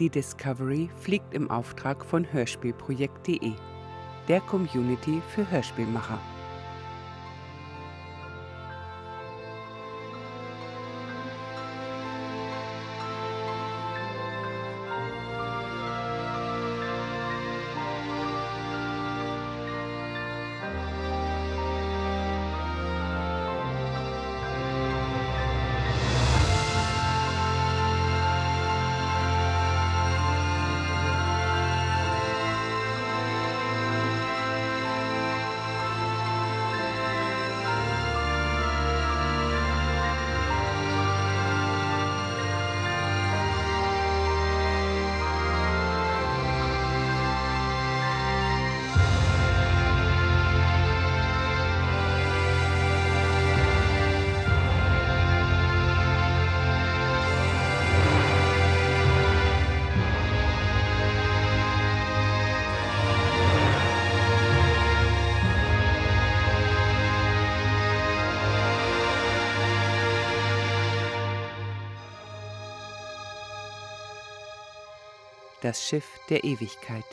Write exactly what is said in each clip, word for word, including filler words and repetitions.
Die Discovery fliegt im Auftrag von hörspielprojekt punkt de, der Community für Hörspielmacher. Das Schiff der Ewigkeit.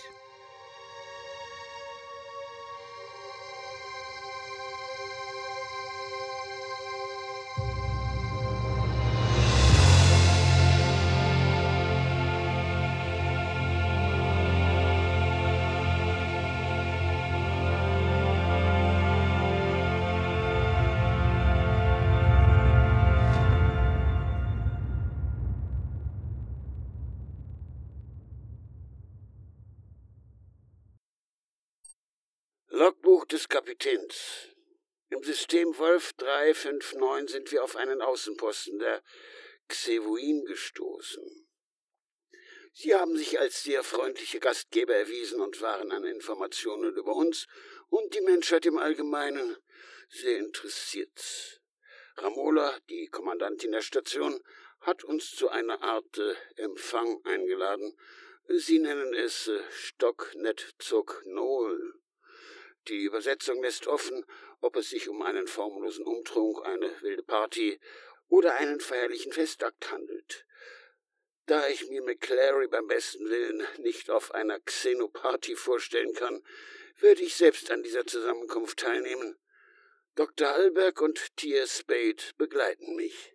Logbuch des Kapitäns. Im System Wolf drei fünf neun sind wir auf einen Außenposten der Xevuin gestoßen. Sie haben sich als sehr freundliche Gastgeber erwiesen und waren an Informationen über uns und die Menschheit im Allgemeinen sehr interessiert. Ramola, die Kommandantin der Station, hat uns zu einer Art äh, Empfang eingeladen. Sie nennen es äh, Stocknet-Zog-Nol. Die Übersetzung lässt offen, ob es sich um einen formlosen Umtrunk, eine wilde Party oder einen feierlichen Festakt handelt. Da ich mir McClary beim besten Willen nicht auf einer Xenoparty vorstellen kann, würde ich selbst an dieser Zusammenkunft teilnehmen. Doktor Hallberg und Tia Spade begleiten mich.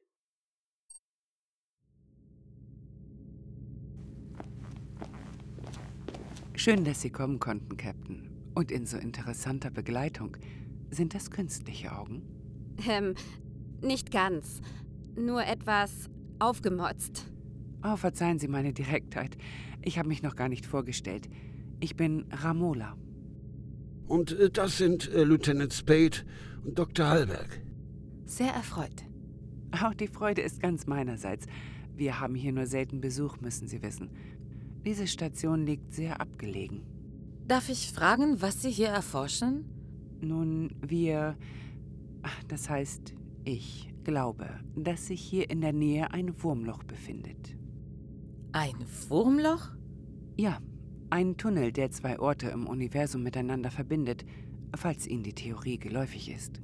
Schön, dass Sie kommen konnten, Captain. Und in so interessanter Begleitung. Sind das künstliche Augen? Ähm, nicht ganz. Nur etwas aufgemotzt. Oh, verzeihen Sie meine Direktheit. Ich habe mich noch gar nicht vorgestellt. Ich bin Ramola. Und äh, das sind äh, Lieutenant Spade und Doktor Hallberg. Sehr erfreut. Oh, die Freude ist ganz meinerseits. Wir haben hier nur selten Besuch, müssen Sie wissen. Diese Station liegt sehr abgelegen. Darf ich fragen, was Sie hier erforschen? Nun, wir... Das heißt, ich glaube, dass sich hier in der Nähe ein Wurmloch befindet. Ein Wurmloch? Ja, ein Tunnel, der zwei Orte im Universum miteinander verbindet, falls Ihnen die Theorie geläufig ist.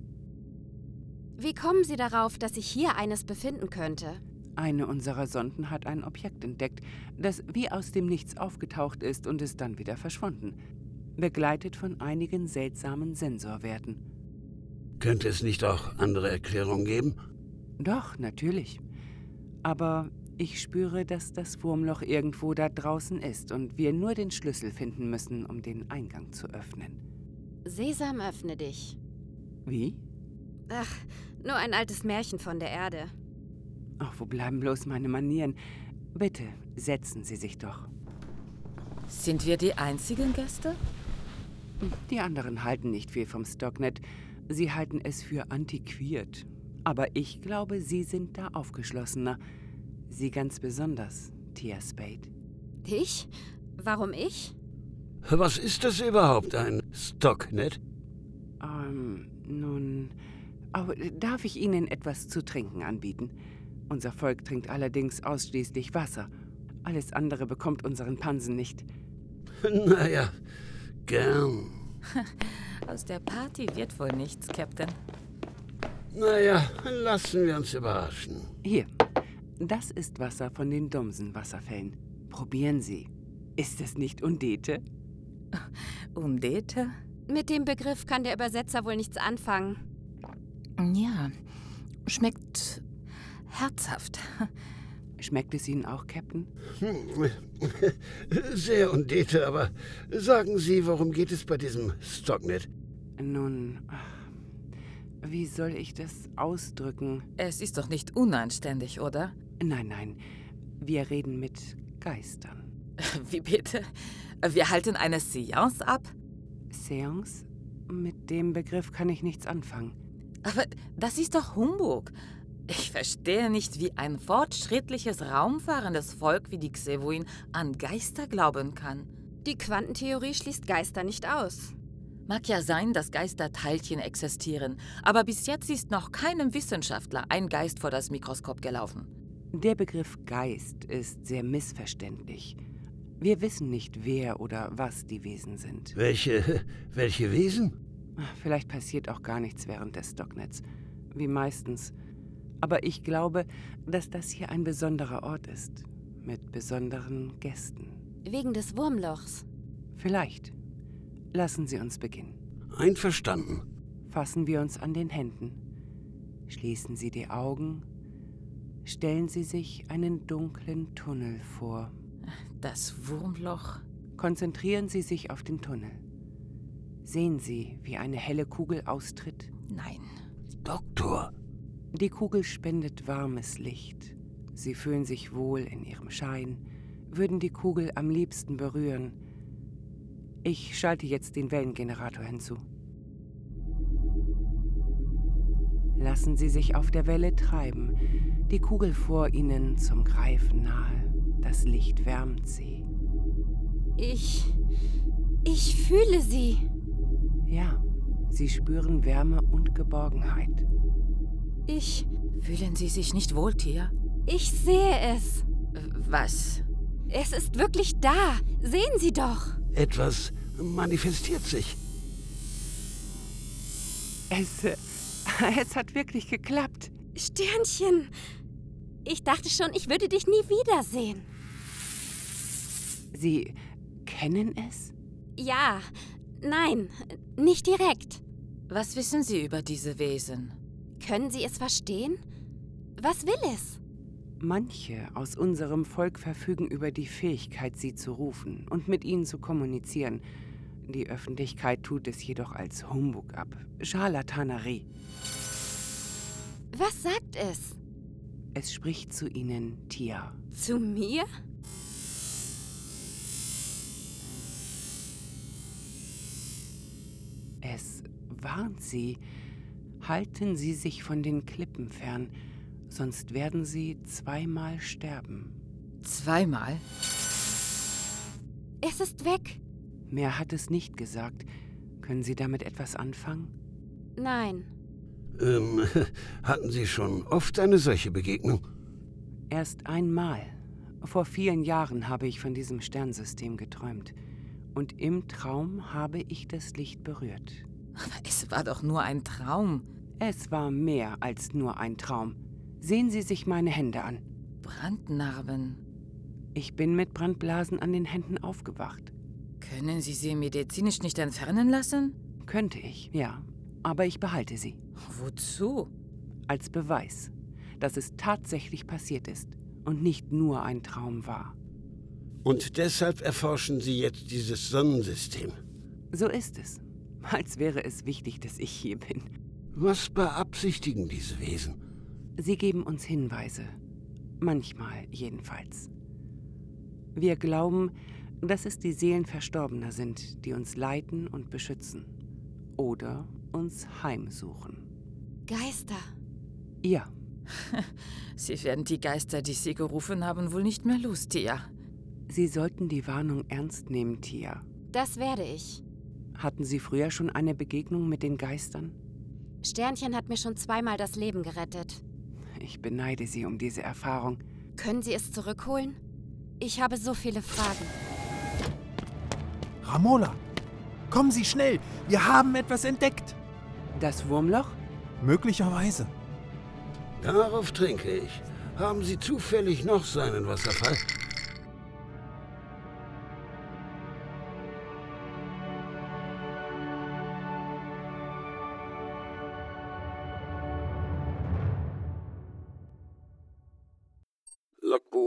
Wie kommen Sie darauf, dass sich hier eines befinden könnte? Eine unserer Sonden hat ein Objekt entdeckt, das wie aus dem Nichts aufgetaucht ist und ist dann wieder verschwunden, begleitet von einigen seltsamen Sensorwerten. Könnte es nicht auch andere Erklärungen geben? Doch, natürlich. Aber ich spüre, dass das Wurmloch irgendwo da draußen ist und wir nur den Schlüssel finden müssen, um den Eingang zu öffnen. Sesam, öffne dich. Wie? Ach, nur ein altes Märchen von der Erde. Ach, wo bleiben bloß meine Manieren? Bitte, setzen Sie sich doch. Sind wir die einzigen Gäste? Die anderen halten nicht viel vom Stocknet. Sie halten es für antiquiert. Aber ich glaube, Sie sind da aufgeschlossener. Sie ganz besonders, Tia Spade. Ich? Warum ich? Was ist das überhaupt, ein Stocknet? Ähm, nun... Oh, darf ich Ihnen etwas zu trinken anbieten? Unser Volk trinkt allerdings ausschließlich Wasser. Alles andere bekommt unseren Pansen nicht. Naja, gern. Aus der Party wird wohl nichts, Captain. Naja, lassen wir uns überraschen. Hier, das ist Wasser von den Dumsen-Wasserfällen. Probieren Sie. Ist es nicht Undete? Undete? Mit dem Begriff kann der Übersetzer wohl nichts anfangen. Ja, schmeckt herzhaft. Schmeckt es Ihnen auch, Captain? Hm. Sehr Undete, aber sagen Sie, worum geht es bei diesem Stocknet? Nun, wie soll ich das ausdrücken? Es ist doch nicht unanständig, oder? Nein, nein, wir reden mit Geistern. Wie bitte? Wir halten eine Seance ab? Seance? Mit dem Begriff kann ich nichts anfangen. Aber das ist doch Humbug. Ich verstehe nicht, wie ein fortschrittliches, raumfahrendes Volk wie die Xevuin an Geister glauben kann. Die Quantentheorie schließt Geister nicht aus. Mag ja sein, dass Geisterteilchen existieren, aber bis jetzt ist noch keinem Wissenschaftler ein Geist vor das Mikroskop gelaufen. Der Begriff Geist ist sehr missverständlich. Wir wissen nicht, wer oder was die Wesen sind. Welche, welche Wesen? Vielleicht passiert auch gar nichts während des Stocknets, wie meistens. Aber ich glaube, dass das hier ein besonderer Ort ist, mit besonderen Gästen. Wegen des Wurmlochs. Vielleicht. Lassen Sie uns beginnen. Einverstanden. Fassen wir uns an den Händen. Schließen Sie die Augen. Stellen Sie sich einen dunklen Tunnel vor. Das Wurmloch? Konzentrieren Sie sich auf den Tunnel. Sehen Sie, wie eine helle Kugel austritt? Nein. Doktor. Die Kugel spendet warmes Licht. Sie fühlen sich wohl in ihrem Schein, würden die Kugel am liebsten berühren. Ich schalte jetzt den Wellengenerator hinzu. Lassen Sie sich auf der Welle treiben, die Kugel vor Ihnen zum Greifen nahe. Das Licht wärmt sie. Ich... ich fühle sie. Ja, Sie spüren Wärme und Geborgenheit. Ich... Fühlen Sie sich nicht wohl, Tia? ich sehe es. Was? Es ist wirklich da. Sehen Sie doch. Etwas manifestiert sich. Es, äh, es hat wirklich geklappt. Sternchen. Ich dachte schon, ich würde dich nie wiedersehen. Sie kennen es? Ja, nein, nicht direkt. Was wissen Sie über diese Wesen? Können Sie es verstehen? Was will es? Manche aus unserem Volk verfügen über die Fähigkeit, sie zu rufen und mit ihnen zu kommunizieren. Die Öffentlichkeit tut es jedoch als Humbug ab. Scharlatanerie. Was sagt es? Es spricht zu ihnen, Tia. Zu mir? Es warnt sie. Halten Sie sich von den Klippen fern, sonst werden Sie zweimal sterben. Zweimal? Es ist weg. Mehr hat es nicht gesagt. Können Sie damit etwas anfangen? Nein. Ähm, hatten Sie schon oft eine solche Begegnung? Erst einmal. Vor vielen Jahren habe ich von diesem Sternsystem geträumt. Und im Traum habe ich das Licht berührt. Aber es war doch nur ein Traum. Es war mehr als nur ein Traum. Sehen Sie sich meine Hände an. Brandnarben. Ich bin mit Brandblasen an den Händen aufgewacht. Können Sie sie medizinisch nicht entfernen lassen? Könnte ich, ja. Aber ich behalte sie. Wozu? Als Beweis, dass es tatsächlich passiert ist und nicht nur ein Traum war. Und deshalb erforschen Sie jetzt dieses Sonnensystem. So ist es. Als wäre es wichtig, dass ich hier bin. Was beabsichtigen diese Wesen? Sie geben uns Hinweise. Manchmal jedenfalls. Wir glauben, dass es die Seelen Verstorbener sind, die uns leiten und beschützen. Oder uns heimsuchen. Geister. Ja. Sie werden die Geister, die Sie gerufen haben, wohl nicht mehr los, Tia. Sie sollten die Warnung ernst nehmen, Tia. Das werde ich. Hatten Sie früher schon eine Begegnung mit den Geistern? Sternchen hat mir schon zweimal das Leben gerettet. Ich beneide Sie um diese Erfahrung. Können Sie es zurückholen? Ich habe so viele Fragen. Ramola, kommen Sie schnell! Wir haben etwas entdeckt! Das Wurmloch? Möglicherweise. Darauf trinke ich. Haben Sie zufällig noch seinen Wasserfall?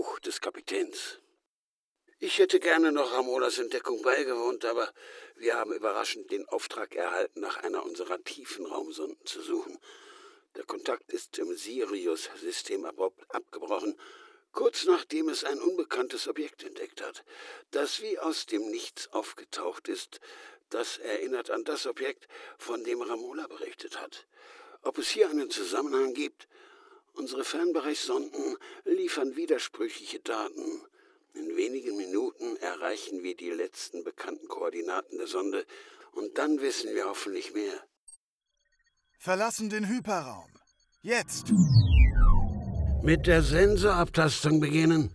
Buch des Kapitäns. Ich hätte gerne noch Ramolas Entdeckung beigewohnt, aber wir haben überraschend den Auftrag erhalten, nach einer unserer Tiefenraumsonden zu suchen. Der Kontakt ist im Sirius-System abrupt abgebrochen, kurz nachdem es ein unbekanntes Objekt entdeckt hat, das wie aus dem Nichts aufgetaucht ist. Das erinnert an das Objekt, von dem Ramola berichtet hat. Ob es hier einen Zusammenhang gibt? Unsere Fernbereichssonden liefern widersprüchliche Daten. In wenigen Minuten erreichen wir die letzten bekannten Koordinaten der Sonde und dann wissen wir hoffentlich mehr. Verlassen den Hyperraum. Jetzt! Mit der Sensorabtastung beginnen.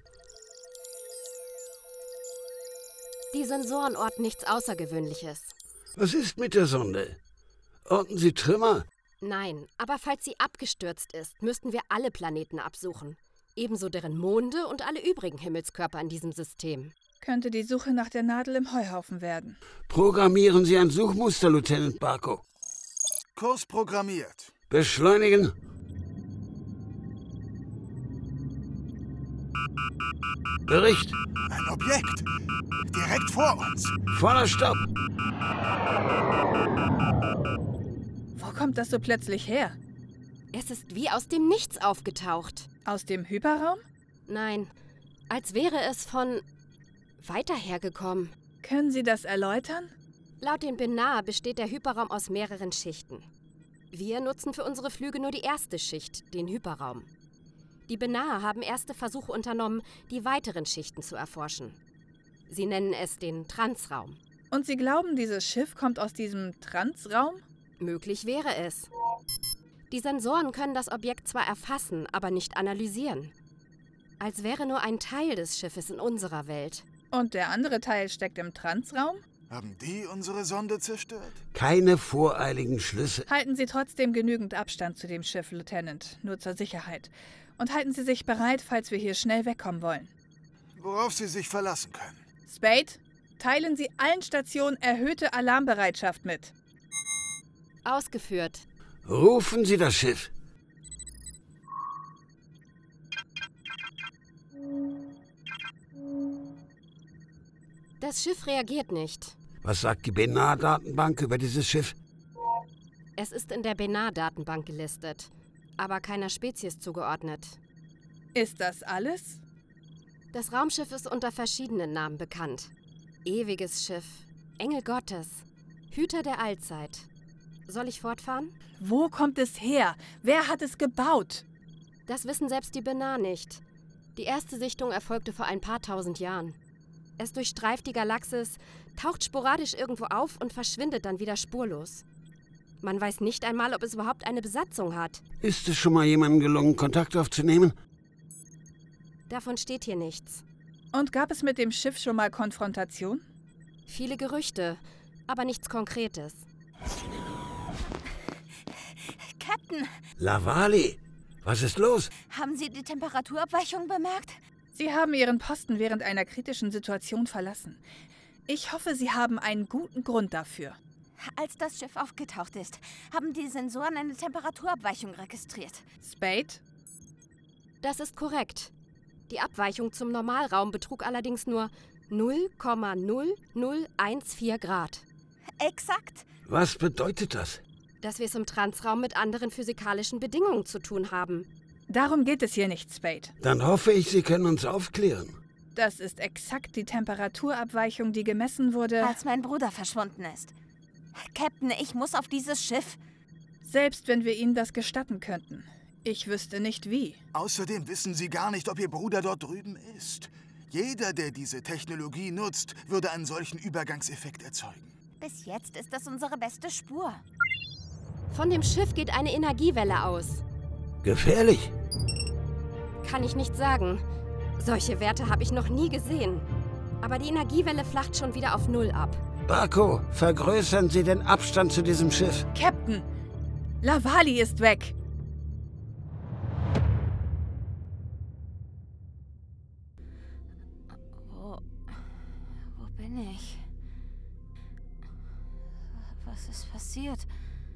Die Sensoren orten nichts Außergewöhnliches. Was ist mit der Sonde? Orten sie Trümmer? Nein, aber falls sie abgestürzt ist, müssten wir alle Planeten absuchen. Ebenso deren Monde und alle übrigen Himmelskörper in diesem System. Könnte die Suche nach der Nadel im Heuhaufen werden. Programmieren Sie ein Suchmuster, Lieutenant Barco. Kurs programmiert. Beschleunigen. Bericht. Ein Objekt. Direkt vor uns. Voller Stopp. Wo kommt das so plötzlich her? Es ist wie aus dem Nichts aufgetaucht. Aus dem Hyperraum? Nein, als wäre es von weiter hergekommen. Können Sie das erläutern? Laut den Benar besteht der Hyperraum aus mehreren Schichten. Wir nutzen für unsere Flüge nur die erste Schicht, den Hyperraum. Die Benar haben erste Versuche unternommen, die weiteren Schichten zu erforschen. Sie nennen es den Transraum. Und Sie glauben, dieses Schiff kommt aus diesem Transraum? Möglich wäre es. Die Sensoren können das Objekt zwar erfassen, aber nicht analysieren. Als wäre nur ein Teil des Schiffes in unserer Welt. Und der andere Teil steckt im Transraum? Haben die unsere Sonde zerstört? Keine voreiligen Schlüsse. Halten Sie trotzdem genügend Abstand zu dem Schiff, Lieutenant, nur zur Sicherheit. Und halten Sie sich bereit, falls wir hier schnell wegkommen wollen. Worauf Sie sich verlassen können. Spade, teilen Sie allen Stationen erhöhte Alarmbereitschaft mit. Ausgeführt. Rufen Sie das Schiff. Das Schiff reagiert nicht. Was sagt die Benar-Datenbank über dieses Schiff? Es ist in der Benar-Datenbank gelistet, aber keiner Spezies zugeordnet. Ist das alles? Das Raumschiff ist unter verschiedenen Namen bekannt. Ewiges Schiff, Engel Gottes, Hüter der Allzeit. Soll ich fortfahren? Wo kommt es her? Wer hat es gebaut? Das wissen selbst die Benar nicht. Die erste Sichtung erfolgte vor ein paar tausend Jahren. Es durchstreift die Galaxis, taucht sporadisch irgendwo auf und verschwindet dann wieder spurlos. Man weiß nicht einmal, ob es überhaupt eine Besatzung hat. Ist es schon mal jemandem gelungen, Kontakt aufzunehmen? Davon steht hier nichts. Und gab es mit dem Schiff schon mal Konfrontation? Viele Gerüchte, aber nichts Konkretes. Captain, Lavali, was ist los? haben Sie die Temperaturabweichung bemerkt? Sie haben Ihren Posten während einer kritischen Situation verlassen. Ich hoffe, Sie haben einen guten Grund dafür. Als das Schiff aufgetaucht ist, haben die Sensoren eine Temperaturabweichung registriert. Spade? Das ist korrekt. Die Abweichung zum Normalraum betrug allerdings nur null Komma null null eins vier Grad. Exakt. Was bedeutet das? Dass wir es im Transraum mit anderen physikalischen Bedingungen zu tun haben. Darum geht es hier nicht, Spade. Dann hoffe ich, Sie können uns aufklären. Das ist exakt die Temperaturabweichung, die gemessen wurde, Als mein Bruder verschwunden ist. Captain, ich muss auf dieses Schiff. selbst wenn wir Ihnen das gestatten könnten. Ich wüsste nicht wie. Außerdem wissen Sie gar nicht, ob Ihr Bruder dort drüben ist. Jeder, der diese Technologie nutzt, würde einen solchen Übergangseffekt erzeugen. Bis jetzt ist das unsere beste Spur. Von dem Schiff geht eine Energiewelle aus. Gefährlich. Kann ich nicht sagen. Solche Werte habe ich noch nie gesehen. Aber die Energiewelle flacht schon wieder auf Null ab. Barco, vergrößern Sie den Abstand zu diesem Schiff. Captain! Lavali ist weg! Wo. Wo bin ich? Was ist passiert?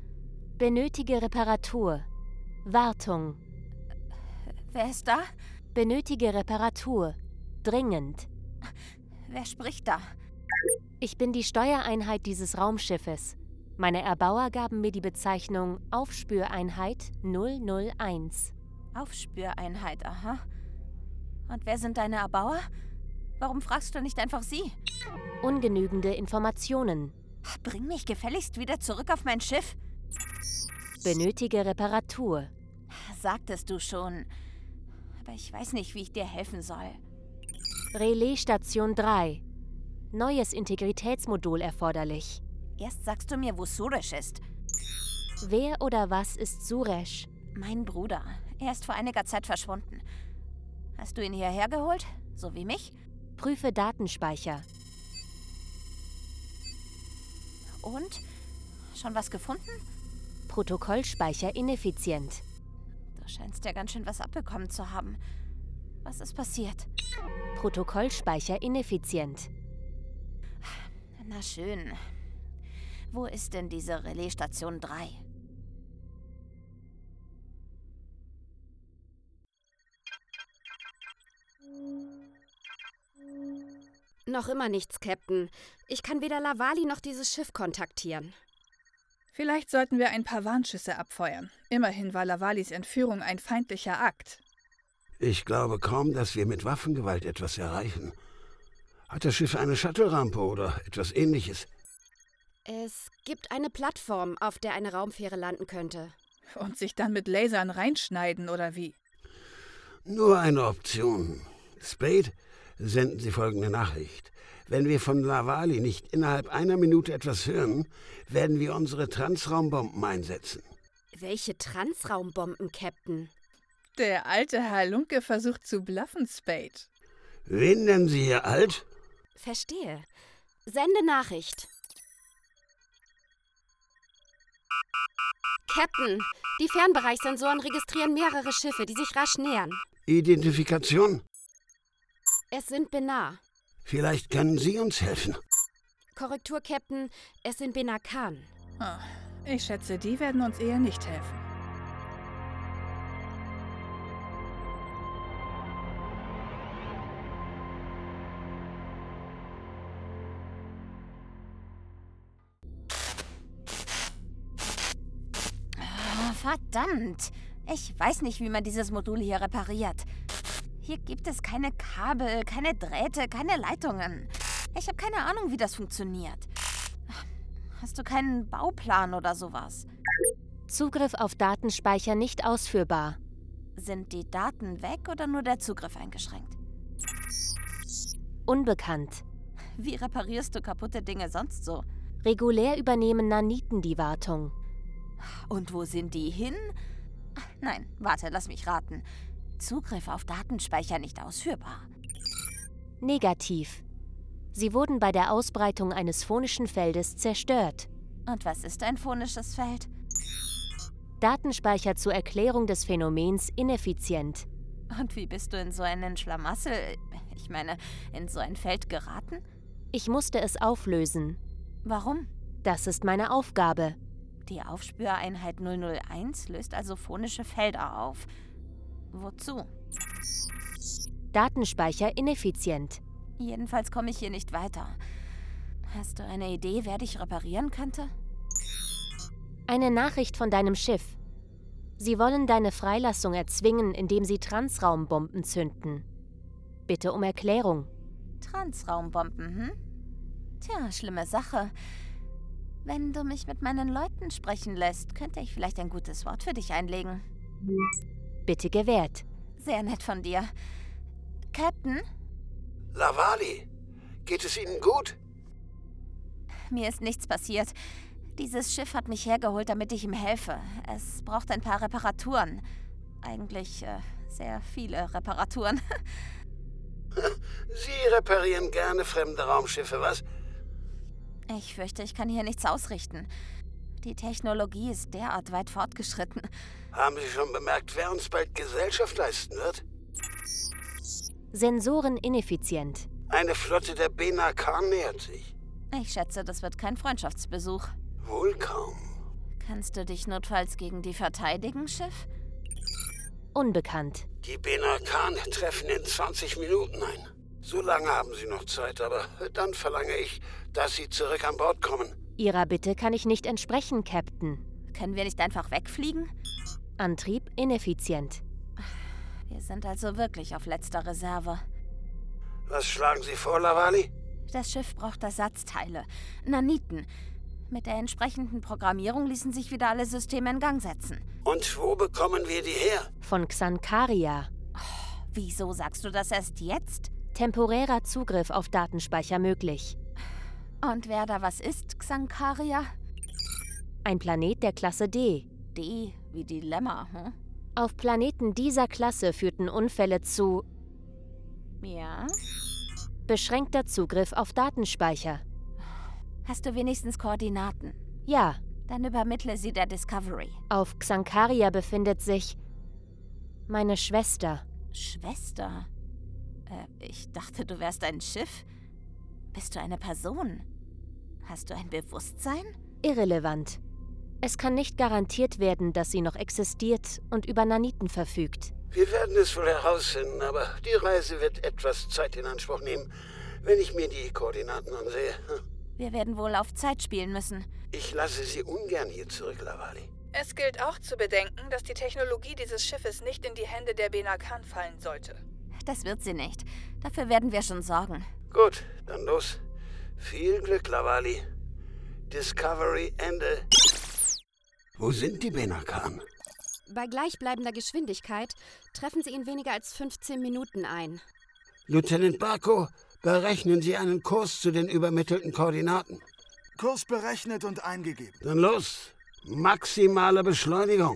Benötige Reparatur. Wartung. Wer ist da? Benötige Reparatur. Dringend. Wer spricht da? Ich bin die Steuereinheit dieses Raumschiffes. Meine Erbauer gaben mir die Bezeichnung Aufspüreinheit null null eins. Aufspüreinheit, aha. Und wer sind deine Erbauer? Warum fragst du nicht einfach sie? Ungenügende Informationen. Bring mich gefälligst wieder zurück auf mein Schiff. Benötige Reparatur. Sagtest du schon. Aber ich weiß nicht, wie ich dir helfen soll. Relaisstation drei. Neues Integritätsmodul erforderlich. Erst sagst du mir, wo Suresh ist. Wer oder was ist Suresh? Mein Bruder. Er ist vor einiger Zeit verschwunden. Hast du ihn hierher geholt? So wie mich? Prüfe Datenspeicher. Und? Schon was gefunden? Protokollspeicher ineffizient. Du scheinst ja ganz schön was abbekommen zu haben. Was ist passiert? Protokollspeicher ineffizient. Na schön. Wo ist denn diese Relaisstation drei? Noch immer nichts, Captain. Ich kann weder Lavali noch dieses Schiff kontaktieren. Vielleicht sollten wir ein paar Warnschüsse abfeuern. Immerhin war Lavalis Entführung ein feindlicher Akt. Ich glaube kaum, dass wir mit Waffengewalt etwas erreichen. Hat das Schiff eine Shuttle-Rampe oder etwas Ähnliches? Es gibt eine Plattform, auf der eine Raumfähre landen könnte. Und sich dann mit Lasern reinschneiden, oder wie? Nur eine Option. Spade, senden Sie folgende Nachricht. Wenn wir von Lavali nicht innerhalb einer Minute etwas hören, werden wir unsere Transraumbomben einsetzen. Welche Transraumbomben, Captain? Der alte Halunke versucht zu bluffen, Spade. Wen nennen Sie hier alt? Verstehe. Sende Nachricht. Captain, die Fernbereichssensoren registrieren mehrere Schiffe, die sich rasch nähern. Identifikation? Es sind Benar. Vielleicht können Sie uns helfen. Korrektur, Captain, es sind Benar Khan. Oh, ich schätze, die werden uns eher nicht helfen. Verdammt! Ich weiß nicht, wie man dieses Modul hier repariert. Hier gibt es keine Kabel, keine Drähte, keine Leitungen. Ich habe keine Ahnung, wie das funktioniert. Hast du keinen Bauplan oder sowas? Zugriff auf Datenspeicher nicht ausführbar. Sind die Daten weg oder nur der Zugriff eingeschränkt? Unbekannt. Wie reparierst du kaputte Dinge sonst so? Regulär übernehmen Naniten die Wartung. Und wo sind die hin? Nein, warte, lass mich raten. Zugriff auf Datenspeicher nicht ausführbar. Negativ. Sie wurden bei der Ausbreitung eines phonischen Feldes zerstört. Und was ist ein phonisches Feld? Datenspeicher zur Erklärung des Phänomens ineffizient. Und wie bist du in so einen Schlamassel, ich meine, in so ein Feld geraten? Ich musste es auflösen. Warum? Das ist meine Aufgabe. Die Aufspüreinheit null null eins löst also phonische Felder auf. Wozu? Datenspeicher ineffizient. Jedenfalls komme ich hier nicht weiter. Hast du eine Idee, wer dich reparieren könnte? Eine Nachricht von deinem Schiff. Sie wollen deine Freilassung erzwingen, indem sie Transraumbomben zünden. Bitte um Erklärung. Transraumbomben, hm? Tja, schlimme Sache. Wenn du mich mit meinen Leuten sprechen lässt, könnte ich vielleicht ein gutes Wort für dich einlegen. Bitte gewährt. Sehr nett von dir. Captain? Lavali, geht es Ihnen gut? Mir ist nichts passiert. Dieses Schiff hat mich hergeholt, damit ich ihm helfe. Es braucht ein paar Reparaturen. Eigentlich äh, sehr viele Reparaturen. Sie reparieren gerne fremde Raumschiffe, was? Ich fürchte, ich kann hier nichts ausrichten. Die Technologie ist derart weit fortgeschritten. Haben Sie schon bemerkt, wer uns bald Gesellschaft leisten wird? Sensoren ineffizient. Eine Flotte der Benar Khan nähert sich. Ich schätze, das wird kein Freundschaftsbesuch. Wohl kaum. Kannst du dich notfalls gegen die verteidigen, Schiff? Unbekannt. Die Benakan treffen in zwanzig Minuten ein. So lange haben sie noch Zeit, aber dann verlange ich, dass sie zurück an Bord kommen. Ihrer Bitte kann ich nicht entsprechen, Captain. Können wir nicht einfach wegfliegen? Antrieb ineffizient. Wir sind also wirklich auf letzter Reserve. Was schlagen Sie vor, Lavali? Das Schiff braucht Ersatzteile. Naniten. Mit der entsprechenden Programmierung ließen sich wieder alle Systeme in Gang setzen. Und wo bekommen wir die her? Von Xankaria. Oh, wieso sagst du das erst jetzt? Temporärer Zugriff auf Datenspeicher möglich. Und wer da was ist, Xankaria? Ein Planet der Klasse D. D wie Dilemma, hm? Auf Planeten dieser Klasse führten Unfälle zu Ja? beschränkter Zugriff auf Datenspeicher. Hast du wenigstens Koordinaten? Ja, Dann übermittle sie der Discovery. auf Xankaria befindet sich meine Schwester. Schwester? Äh, ich dachte, du wärst ein Schiff. Bist du eine Person? Hast du ein Bewusstsein? Irrelevant. Es kann nicht garantiert werden, dass sie noch existiert und über Naniten verfügt. Wir werden es wohl herausfinden, aber die Reise wird etwas Zeit in Anspruch nehmen, wenn ich mir die Koordinaten ansehe. Wir werden wohl auf Zeit spielen müssen. Ich lasse Sie ungern hier zurück, Lavali. Es gilt auch zu bedenken, dass die Technologie dieses Schiffes nicht in die Hände der Benakan fallen sollte. Das wird sie nicht. Dafür werden wir schon sorgen. Gut, dann los. Viel Glück, Lavali. Discovery Ende. Wo sind die Benakan? Bei gleichbleibender Geschwindigkeit treffen sie in weniger als fünfzehn Minuten ein. Lieutenant Barco, berechnen Sie einen Kurs zu den übermittelten Koordinaten. Kurs berechnet und eingegeben. Dann los. Maximale Beschleunigung.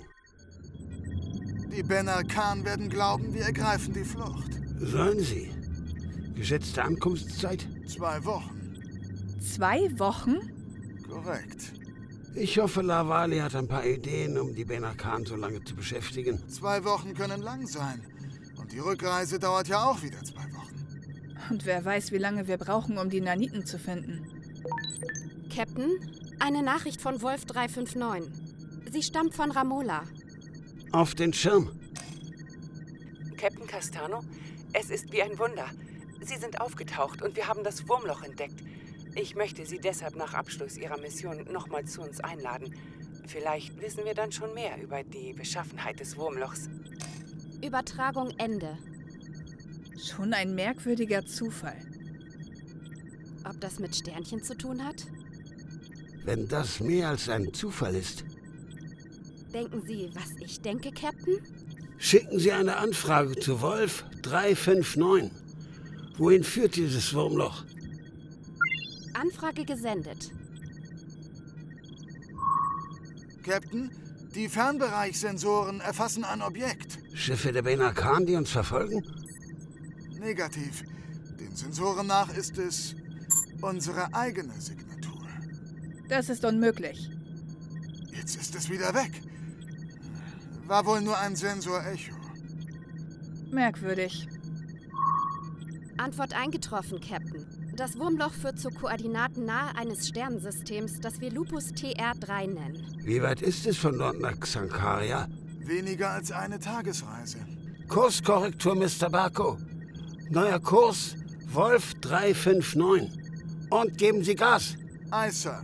Die Benakan werden glauben, wir ergreifen die Flucht. Sollen Sie? Geschätzte Ankunftszeit? Zwei Wochen. Zwei Wochen? Korrekt. Ich hoffe, Lavali hat ein paar Ideen, um die Benakan so lange zu beschäftigen. Zwei Wochen können lang sein. Und die Rückreise dauert ja auch wieder zwei Wochen. Und wer weiß, wie lange wir brauchen, um die Naniten zu finden. Captain, eine Nachricht von Wolf drei fünf neun. Sie stammt von Ramola. Auf den Schirm. Captain Castano, es ist wie ein Wunder. Sie sind aufgetaucht und wir haben das Wurmloch entdeckt. Ich möchte Sie deshalb nach Abschluss Ihrer Mission nochmal zu uns einladen. Vielleicht wissen wir dann schon mehr über die Beschaffenheit des Wurmlochs. Übertragung Ende. Schon ein merkwürdiger Zufall. Ob das mit Sternchen zu tun hat? Wenn das mehr als ein Zufall ist, Denken Sie, was ich denke, Captain? schicken Sie eine Anfrage zu Wolf drei fünf neun. Wohin führt dieses Wurmloch? Anfrage gesendet. Captain, die Fernbereichssensoren erfassen ein Objekt. Schiffe der Benakan, die uns verfolgen? Negativ. Den Sensoren nach ist es unsere eigene Signatur. Das ist unmöglich. Jetzt ist es wieder weg. War wohl nur ein Sensor-Echo. Merkwürdig. Antwort eingetroffen, Captain. Das Wurmloch führt zu Koordinaten nahe eines Sternensystems, das wir Lupus T R drei nennen. Wie weit ist es von dort nach Xankaria? Weniger als eine Tagesreise. Kurskorrektur, Mister Barco. Neuer Kurs, Wolf drei fünf neun. Und geben Sie Gas. Aye, Sir.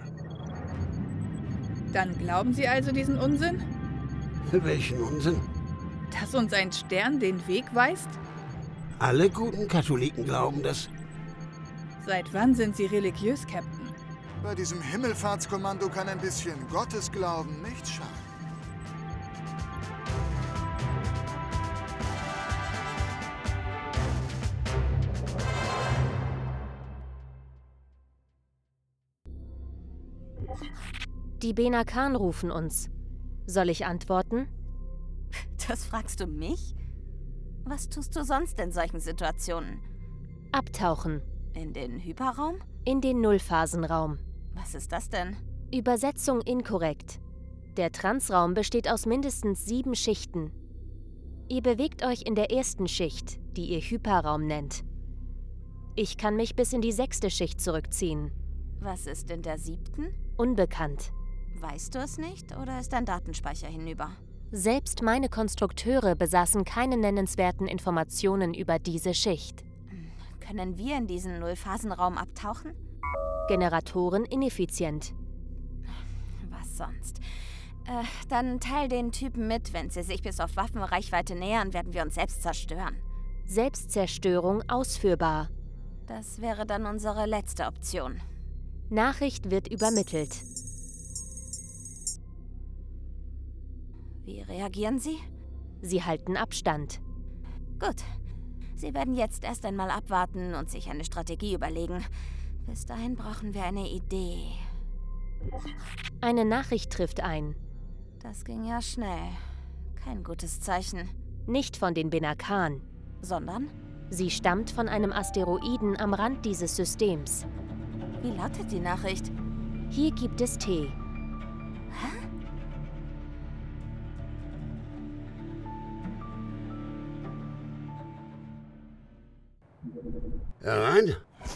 Dann glauben Sie also diesen Unsinn? Welchen Unsinn? Dass uns ein Stern den Weg weist? Alle guten Katholiken glauben das. Seit wann sind Sie religiös, Captain? Bei diesem Himmelfahrtskommando kann ein bisschen Gottesglauben nicht schaden. Die Benakan rufen uns. Soll ich antworten? Das fragst du mich? Was tust du sonst in solchen Situationen? Abtauchen. In den Hyperraum? In den Nullphasenraum. Was ist das denn? Übersetzung inkorrekt. Der Transraum besteht aus mindestens sieben Schichten. Ihr bewegt euch in der ersten Schicht, die ihr Hyperraum nennt. Ich kann mich bis in die sechste Schicht zurückziehen. Was ist in der siebten? Unbekannt. Weißt du es nicht oder ist dein Datenspeicher hinüber? Selbst meine Konstrukteure besaßen keine nennenswerten Informationen über diese Schicht. Können wir in diesen Nullphasenraum abtauchen? Generatoren ineffizient. Was sonst? Äh, dann teil den Typen mit. Wenn sie sich bis auf Waffenreichweite nähern, werden wir uns selbst zerstören. Selbstzerstörung ausführbar. Das wäre dann unsere letzte Option. Nachricht wird übermittelt. Wie reagieren Sie? Sie halten Abstand. Gut. Sie werden jetzt erst einmal abwarten und sich eine Strategie überlegen. Bis dahin brauchen wir eine Idee. Eine Nachricht trifft ein. Das ging ja schnell. Kein gutes Zeichen. Nicht von den Benakan. Sondern? Sie stammt von einem Asteroiden am Rand dieses Systems. Wie lautet die Nachricht? Hier gibt es Tee. Hä? Herein.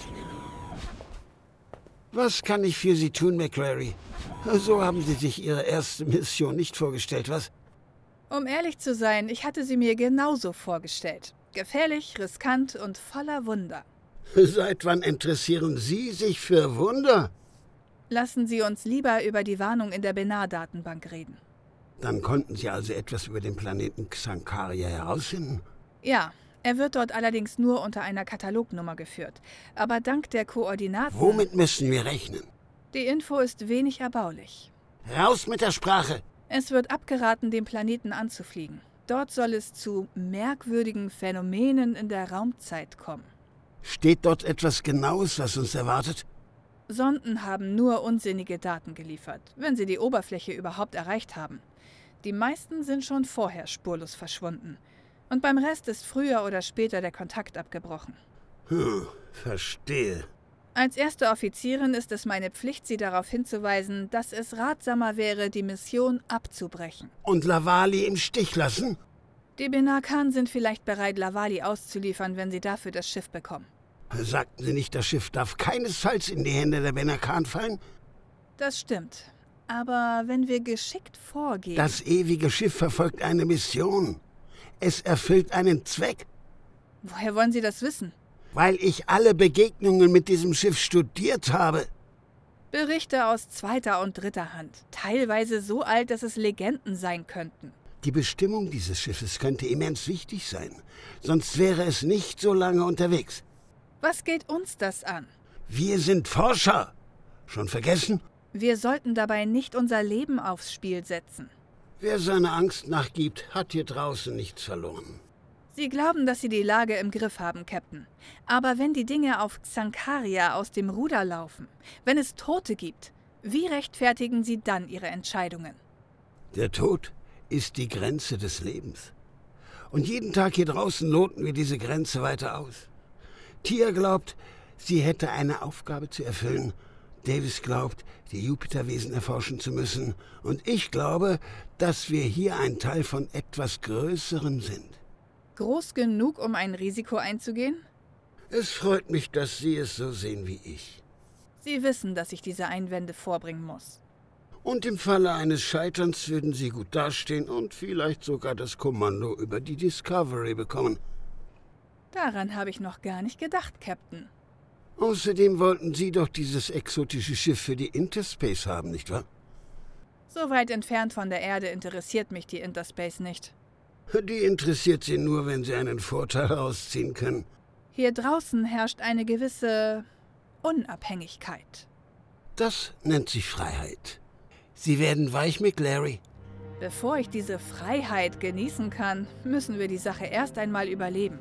Was kann ich für Sie tun, McCrary? So haben Sie sich Ihre erste Mission nicht vorgestellt, was? Um ehrlich zu sein, ich hatte sie mir genauso vorgestellt. Gefährlich, riskant und voller Wunder. Seit wann interessieren Sie sich für Wunder? Lassen Sie uns lieber über die Warnung in der Benar-Datenbank reden. Dann konnten Sie also etwas über den Planeten Xankaria herausfinden? Ja, er wird dort allerdings nur unter einer Katalognummer geführt. Aber dank der Koordinaten... Womit müssen wir rechnen? Die Info ist wenig erbaulich. Raus mit der Sprache! Es wird abgeraten, den Planeten anzufliegen. Dort soll es zu merkwürdigen Phänomenen in der Raumzeit kommen. Steht dort etwas Genaues, was uns erwartet? Sonden haben nur unsinnige Daten geliefert, wenn sie die Oberfläche überhaupt erreicht haben. Die meisten sind schon vorher spurlos verschwunden. Und beim Rest ist früher oder später der Kontakt abgebrochen. Hm, verstehe. Als erste Offizierin ist es meine Pflicht, Sie darauf hinzuweisen, dass es ratsamer wäre, die Mission abzubrechen. Und Lavali im Stich lassen? Die Benakan sind vielleicht bereit, Lavali auszuliefern, wenn sie dafür das Schiff bekommen. Sagten Sie nicht, das Schiff darf keinesfalls in die Hände der Benakan fallen? Das stimmt. Aber wenn wir geschickt vorgehen... Das ewige Schiff verfolgt eine Mission. Es erfüllt einen Zweck. Woher wollen Sie das wissen? Weil ich alle Begegnungen mit diesem Schiff studiert habe. Berichte aus zweiter und dritter Hand. Teilweise so alt, dass es Legenden sein könnten. Die Bestimmung dieses Schiffes könnte immens wichtig sein. Sonst wäre es nicht so lange unterwegs. Was geht uns das an? Wir sind Forscher. Schon vergessen? Wir sollten dabei nicht unser Leben aufs Spiel setzen. Wer seiner Angst nachgibt, hat hier draußen nichts verloren. Sie glauben, dass Sie die Lage im Griff haben, Captain. Aber wenn die Dinge auf Xankaria aus dem Ruder laufen, wenn es Tote gibt, wie rechtfertigen Sie dann Ihre Entscheidungen? Der Tod ist die Grenze des Lebens. Und jeden Tag hier draußen loten wir diese Grenze weiter aus. Tia glaubt, sie hätte eine Aufgabe zu erfüllen. Davis glaubt, die Jupiterwesen erforschen zu müssen. Und ich glaube, dass wir hier ein Teil von etwas Größerem sind. Groß genug, um ein Risiko einzugehen? Es freut mich, dass Sie es so sehen wie ich. Sie wissen, dass ich diese Einwände vorbringen muss. Und im Falle eines Scheiterns würden Sie gut dastehen und vielleicht sogar das Kommando über die Discovery bekommen. Daran habe ich noch gar nicht gedacht, Captain. Außerdem wollten Sie doch dieses exotische Schiff für die Interspace haben, nicht wahr? So weit entfernt von der Erde interessiert mich die Interspace nicht. Die interessiert Sie nur, wenn Sie einen Vorteil rausziehen können. Hier draußen herrscht eine gewisse Unabhängigkeit. Das nennt sich Freiheit. Sie werden weich, McClary. Bevor ich diese Freiheit genießen kann, müssen wir die Sache erst einmal überleben.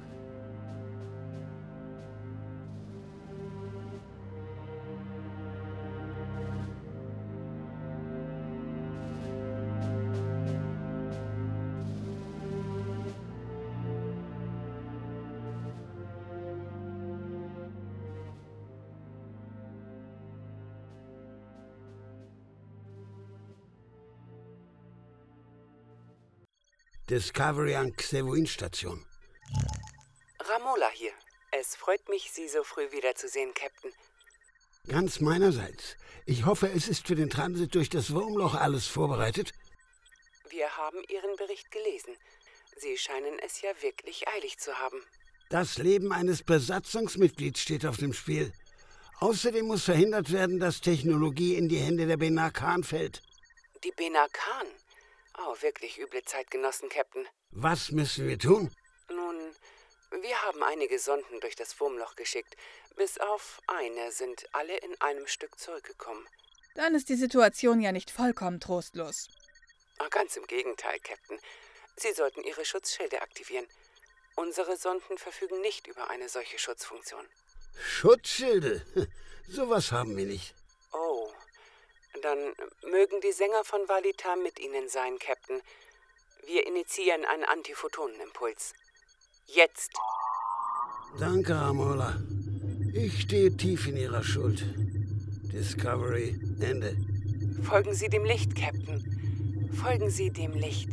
Discovery an Xevoin-Station. Ramola hier. Es freut mich, Sie so früh wiederzusehen, Captain. Ganz meinerseits. Ich hoffe, es ist für den Transit durch das Wurmloch alles vorbereitet. Wir haben Ihren Bericht gelesen. Sie scheinen es ja wirklich eilig zu haben. Das Leben eines Besatzungsmitglieds steht auf dem Spiel. Außerdem muss verhindert werden, dass Technologie in die Hände der Benar-Khan fällt. Die Benar-Khan? Oh, wirklich üble Zeitgenossen, Captain. Was müssen wir tun? Nun, wir haben einige Sonden durch das Wurmloch geschickt. Bis auf eine sind alle in einem Stück zurückgekommen. Dann ist die Situation ja nicht vollkommen trostlos. Oh, ganz im Gegenteil, Captain. Sie sollten Ihre Schutzschilde aktivieren. Unsere Sonden verfügen nicht über eine solche Schutzfunktion. Schutzschilde? Sowas haben wir nicht. Oh, dann mögen die Sänger von Valita mit Ihnen sein, Captain. Wir initiieren einen Antiphotonenimpuls. Jetzt! Danke, Ramola. Ich stehe tief in Ihrer Schuld. Discovery, Ende. Folgen Sie dem Licht, Captain. Folgen Sie dem Licht.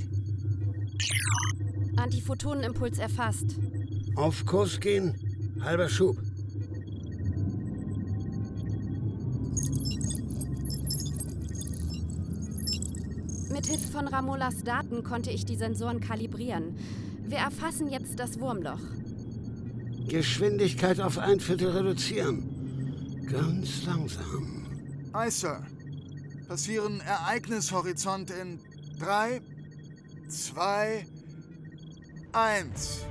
Antiphotonenimpuls erfasst. Auf Kurs gehen, halber Schub. Mithilfe von Ramolas Daten konnte ich die Sensoren kalibrieren. Wir erfassen jetzt das Wurmloch. Geschwindigkeit auf ein Viertel reduzieren. Ganz langsam. Aye, Sir. Passieren Ereignishorizont in drei, zwei, eins.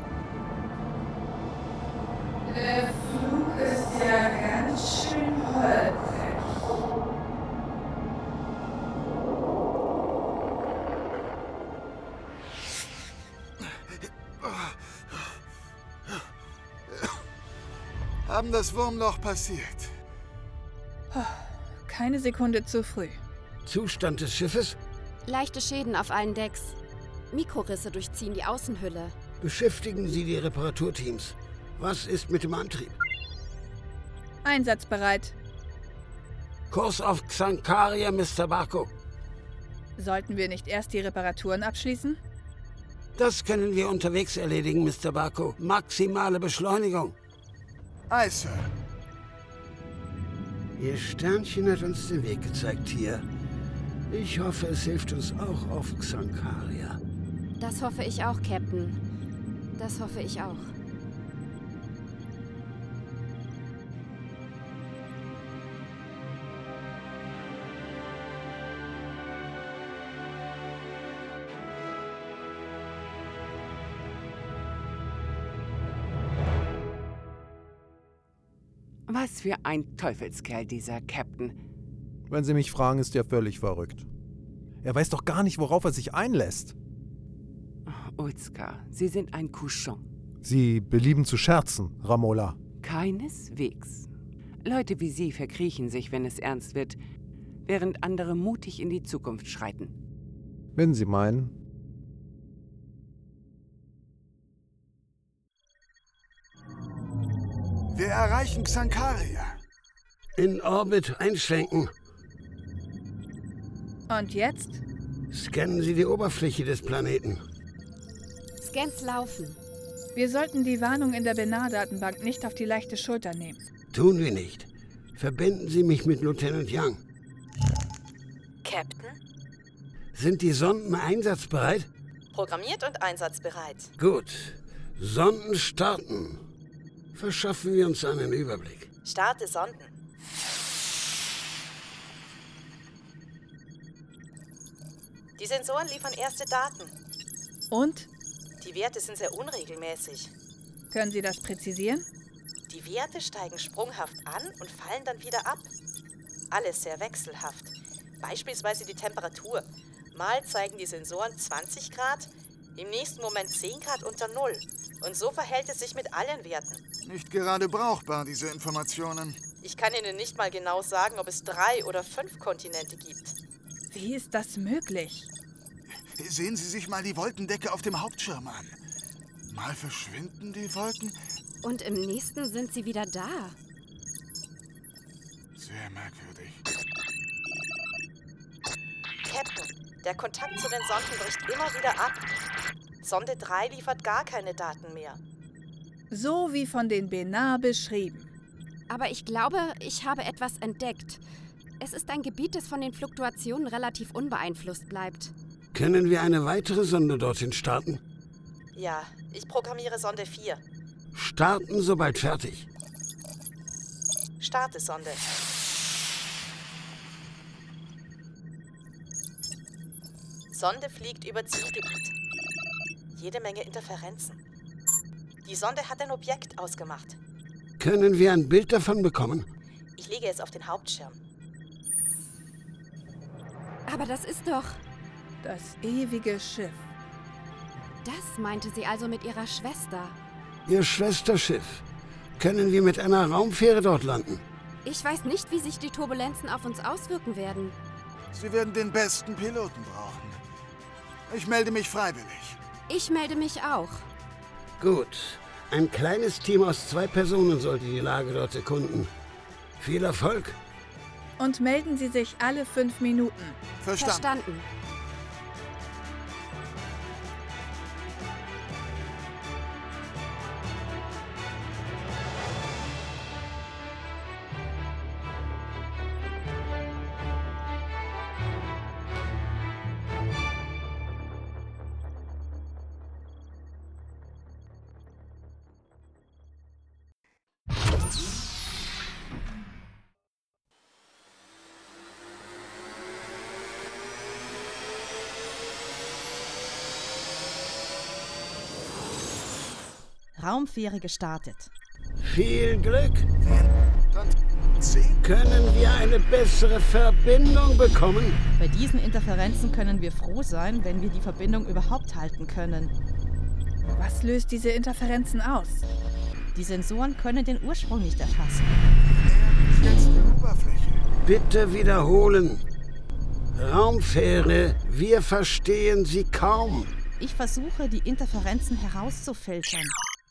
Der Flug ist ja ganz schön holprig. Haben das Wurmloch passiert. Keine Sekunde zu früh. Zustand des Schiffes? Leichte Schäden auf allen Decks. Mikrorisse durchziehen die Außenhülle. Beschäftigen Sie die Reparaturteams. Was ist mit dem Antrieb? Einsatzbereit. Kurs auf Xankaria, Mister Barco. Sollten wir nicht erst die Reparaturen abschließen? Das können wir unterwegs erledigen, Mister Barco. Maximale Beschleunigung. Aye, Sir. Ihr Sternchen hat uns den Weg gezeigt hier. Ich hoffe, es hilft uns auch auf Xankaria. Das hoffe ich auch, Captain. Das hoffe ich auch. Was für ein Teufelskerl, dieser Captain. Wenn Sie mich fragen, ist er völlig verrückt. Er weiß doch gar nicht, worauf er sich einlässt. Ulska, Sie sind ein Couchon. Sie belieben zu scherzen, Ramola. Keineswegs. Leute wie Sie verkriechen sich, wenn es ernst wird, während andere mutig in die Zukunft schreiten. Wenn Sie meinen. Wir erreichen Xankaria. In Orbit einschwenken. Und jetzt? Scannen Sie die Oberfläche des Planeten. Scans laufen. Wir sollten die Warnung in der Benar-Datenbank nicht auf die leichte Schulter nehmen. Tun wir nicht. Verbinden Sie mich mit Lieutenant Young. Captain? Sind die Sonden einsatzbereit? Programmiert und einsatzbereit. Gut. Sonden starten. Verschaffen wir uns einen Überblick. Starte Sonden. Die Sensoren liefern erste Daten. Und? Die Werte sind sehr unregelmäßig. Können Sie das präzisieren? Die Werte steigen sprunghaft an und fallen dann wieder ab. Alles sehr wechselhaft. Beispielsweise die Temperatur. Mal zeigen die Sensoren zwanzig Grad, im nächsten Moment zehn Grad unter Null. Und so verhält es sich mit allen Werten. Nicht gerade brauchbar, diese Informationen. Ich kann Ihnen nicht mal genau sagen, ob es drei oder fünf Kontinente gibt. Wie ist das möglich? Sehen Sie sich mal die Wolkendecke auf dem Hauptschirm an. Mal verschwinden die Wolken. Und im nächsten sind sie wieder da. Sehr merkwürdig. Captain, der Kontakt zu den Sonden bricht immer wieder ab. Sonde drei liefert gar keine Daten mehr. So wie von den Benar beschrieben. Aber ich glaube, ich habe etwas entdeckt. Es ist ein Gebiet, das von den Fluktuationen relativ unbeeinflusst bleibt. Können wir eine weitere Sonde dorthin starten? Ja, ich programmiere Sonde vier. Starten, sobald fertig. Starte Sonde. Sonde fliegt über Zielgebiet. Jede Menge Interferenzen. Die Sonde hat ein Objekt ausgemacht. Können wir ein Bild davon bekommen? Ich lege es auf den Hauptschirm. Aber das ist doch... Das ewige Schiff. Das meinte sie also mit ihrer Schwester. Ihr Schwesterschiff. Können wir mit einer Raumfähre dort landen? Ich weiß nicht, wie sich die Turbulenzen auf uns auswirken werden. Sie werden den besten Piloten brauchen. Ich melde mich freiwillig. Ich melde mich auch. Gut. Ein kleines Team aus zwei Personen sollte die Lage dort erkunden. Viel Erfolg. Und melden Sie sich alle fünf Minuten. Verstanden. Verstanden. Raumfähre gestartet. Viel Glück. Dann zehn. Können wir eine bessere Verbindung bekommen? Bei diesen Interferenzen können wir froh sein, wenn wir die Verbindung überhaupt halten können. Was löst diese Interferenzen aus? Die Sensoren können den Ursprung nicht erfassen. Jetzt die Oberfläche. Bitte wiederholen. Raumfähre, wir verstehen Sie kaum. Ich versuche, die Interferenzen herauszufiltern.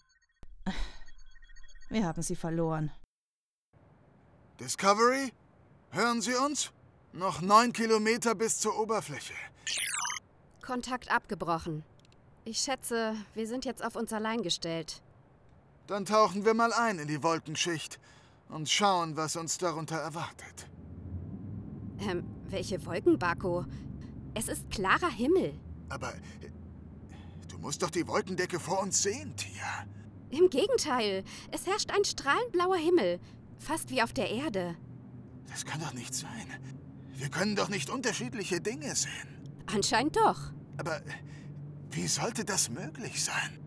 Wir haben sie verloren. Discovery? Hören Sie uns? Noch neun Kilometer bis zur Oberfläche. Kontakt abgebrochen. Ich schätze, wir sind jetzt auf uns allein gestellt. Dann tauchen wir mal ein in die Wolkenschicht und schauen, was uns darunter erwartet. Ähm, welche Wolken, Bako? Es ist klarer Himmel. Aber äh, du musst doch die Wolkendecke vor uns sehen, Tia. Im Gegenteil, es herrscht ein strahlend blauer Himmel. Fast wie auf der Erde. Das kann doch nicht sein. Wir können doch nicht unterschiedliche Dinge sehen. Anscheinend doch. Aber wie sollte das möglich sein?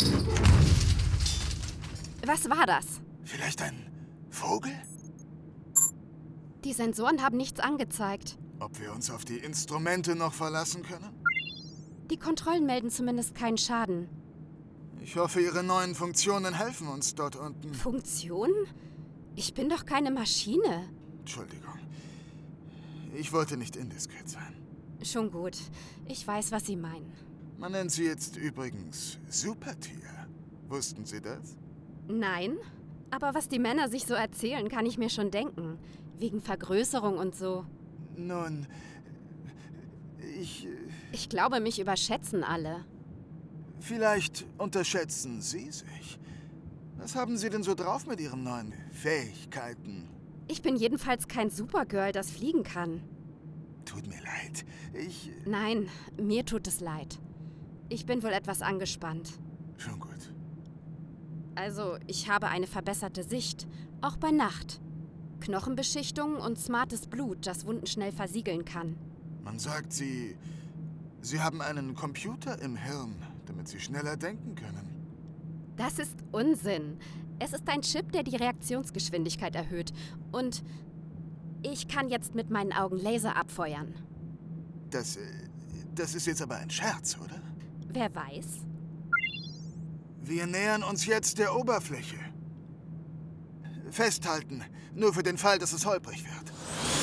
Was war das? Vielleicht ein Vogel? Die Sensoren haben nichts angezeigt. Ob wir uns auf die Instrumente noch verlassen können? Die Kontrollen melden zumindest keinen Schaden. Ich hoffe, Ihre neuen Funktionen helfen uns dort unten. Funktion? Ich bin doch keine Maschine. Entschuldigung. Ich wollte nicht indiskret sein. Schon gut. Ich weiß, was Sie meinen. Man nennt sie jetzt übrigens Supertier. Wussten Sie das? Nein, aber was die Männer sich so erzählen, kann ich mir schon denken. Wegen Vergrößerung und so. Nun, ich... Ich glaube, mich überschätzen alle. Vielleicht unterschätzen Sie sich. Was haben Sie denn so drauf mit Ihren neuen Fähigkeiten? Ich bin jedenfalls kein Supergirl, das fliegen kann. Tut mir leid. Ich... Nein, mir tut es leid. Ich bin wohl etwas angespannt. Schon gut. Also, ich habe eine verbesserte Sicht, auch bei Nacht. Knochenbeschichtung und smartes Blut, das Wunden schnell versiegeln kann. Man sagt, Sie... Sie haben einen Computer im Hirn, damit Sie schneller denken können. Das ist Unsinn. Es ist ein Chip, der die Reaktionsgeschwindigkeit erhöht. Und ich kann jetzt mit meinen Augen Laser abfeuern. Das, äh, das ist jetzt aber ein Scherz, oder? Wer weiß? Wir nähern uns jetzt der Oberfläche. Festhalten, nur für den Fall, dass es holprig wird.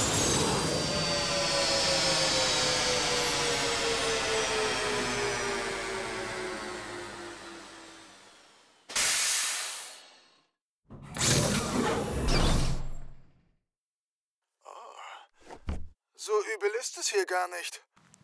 So übel ist es hier gar nicht.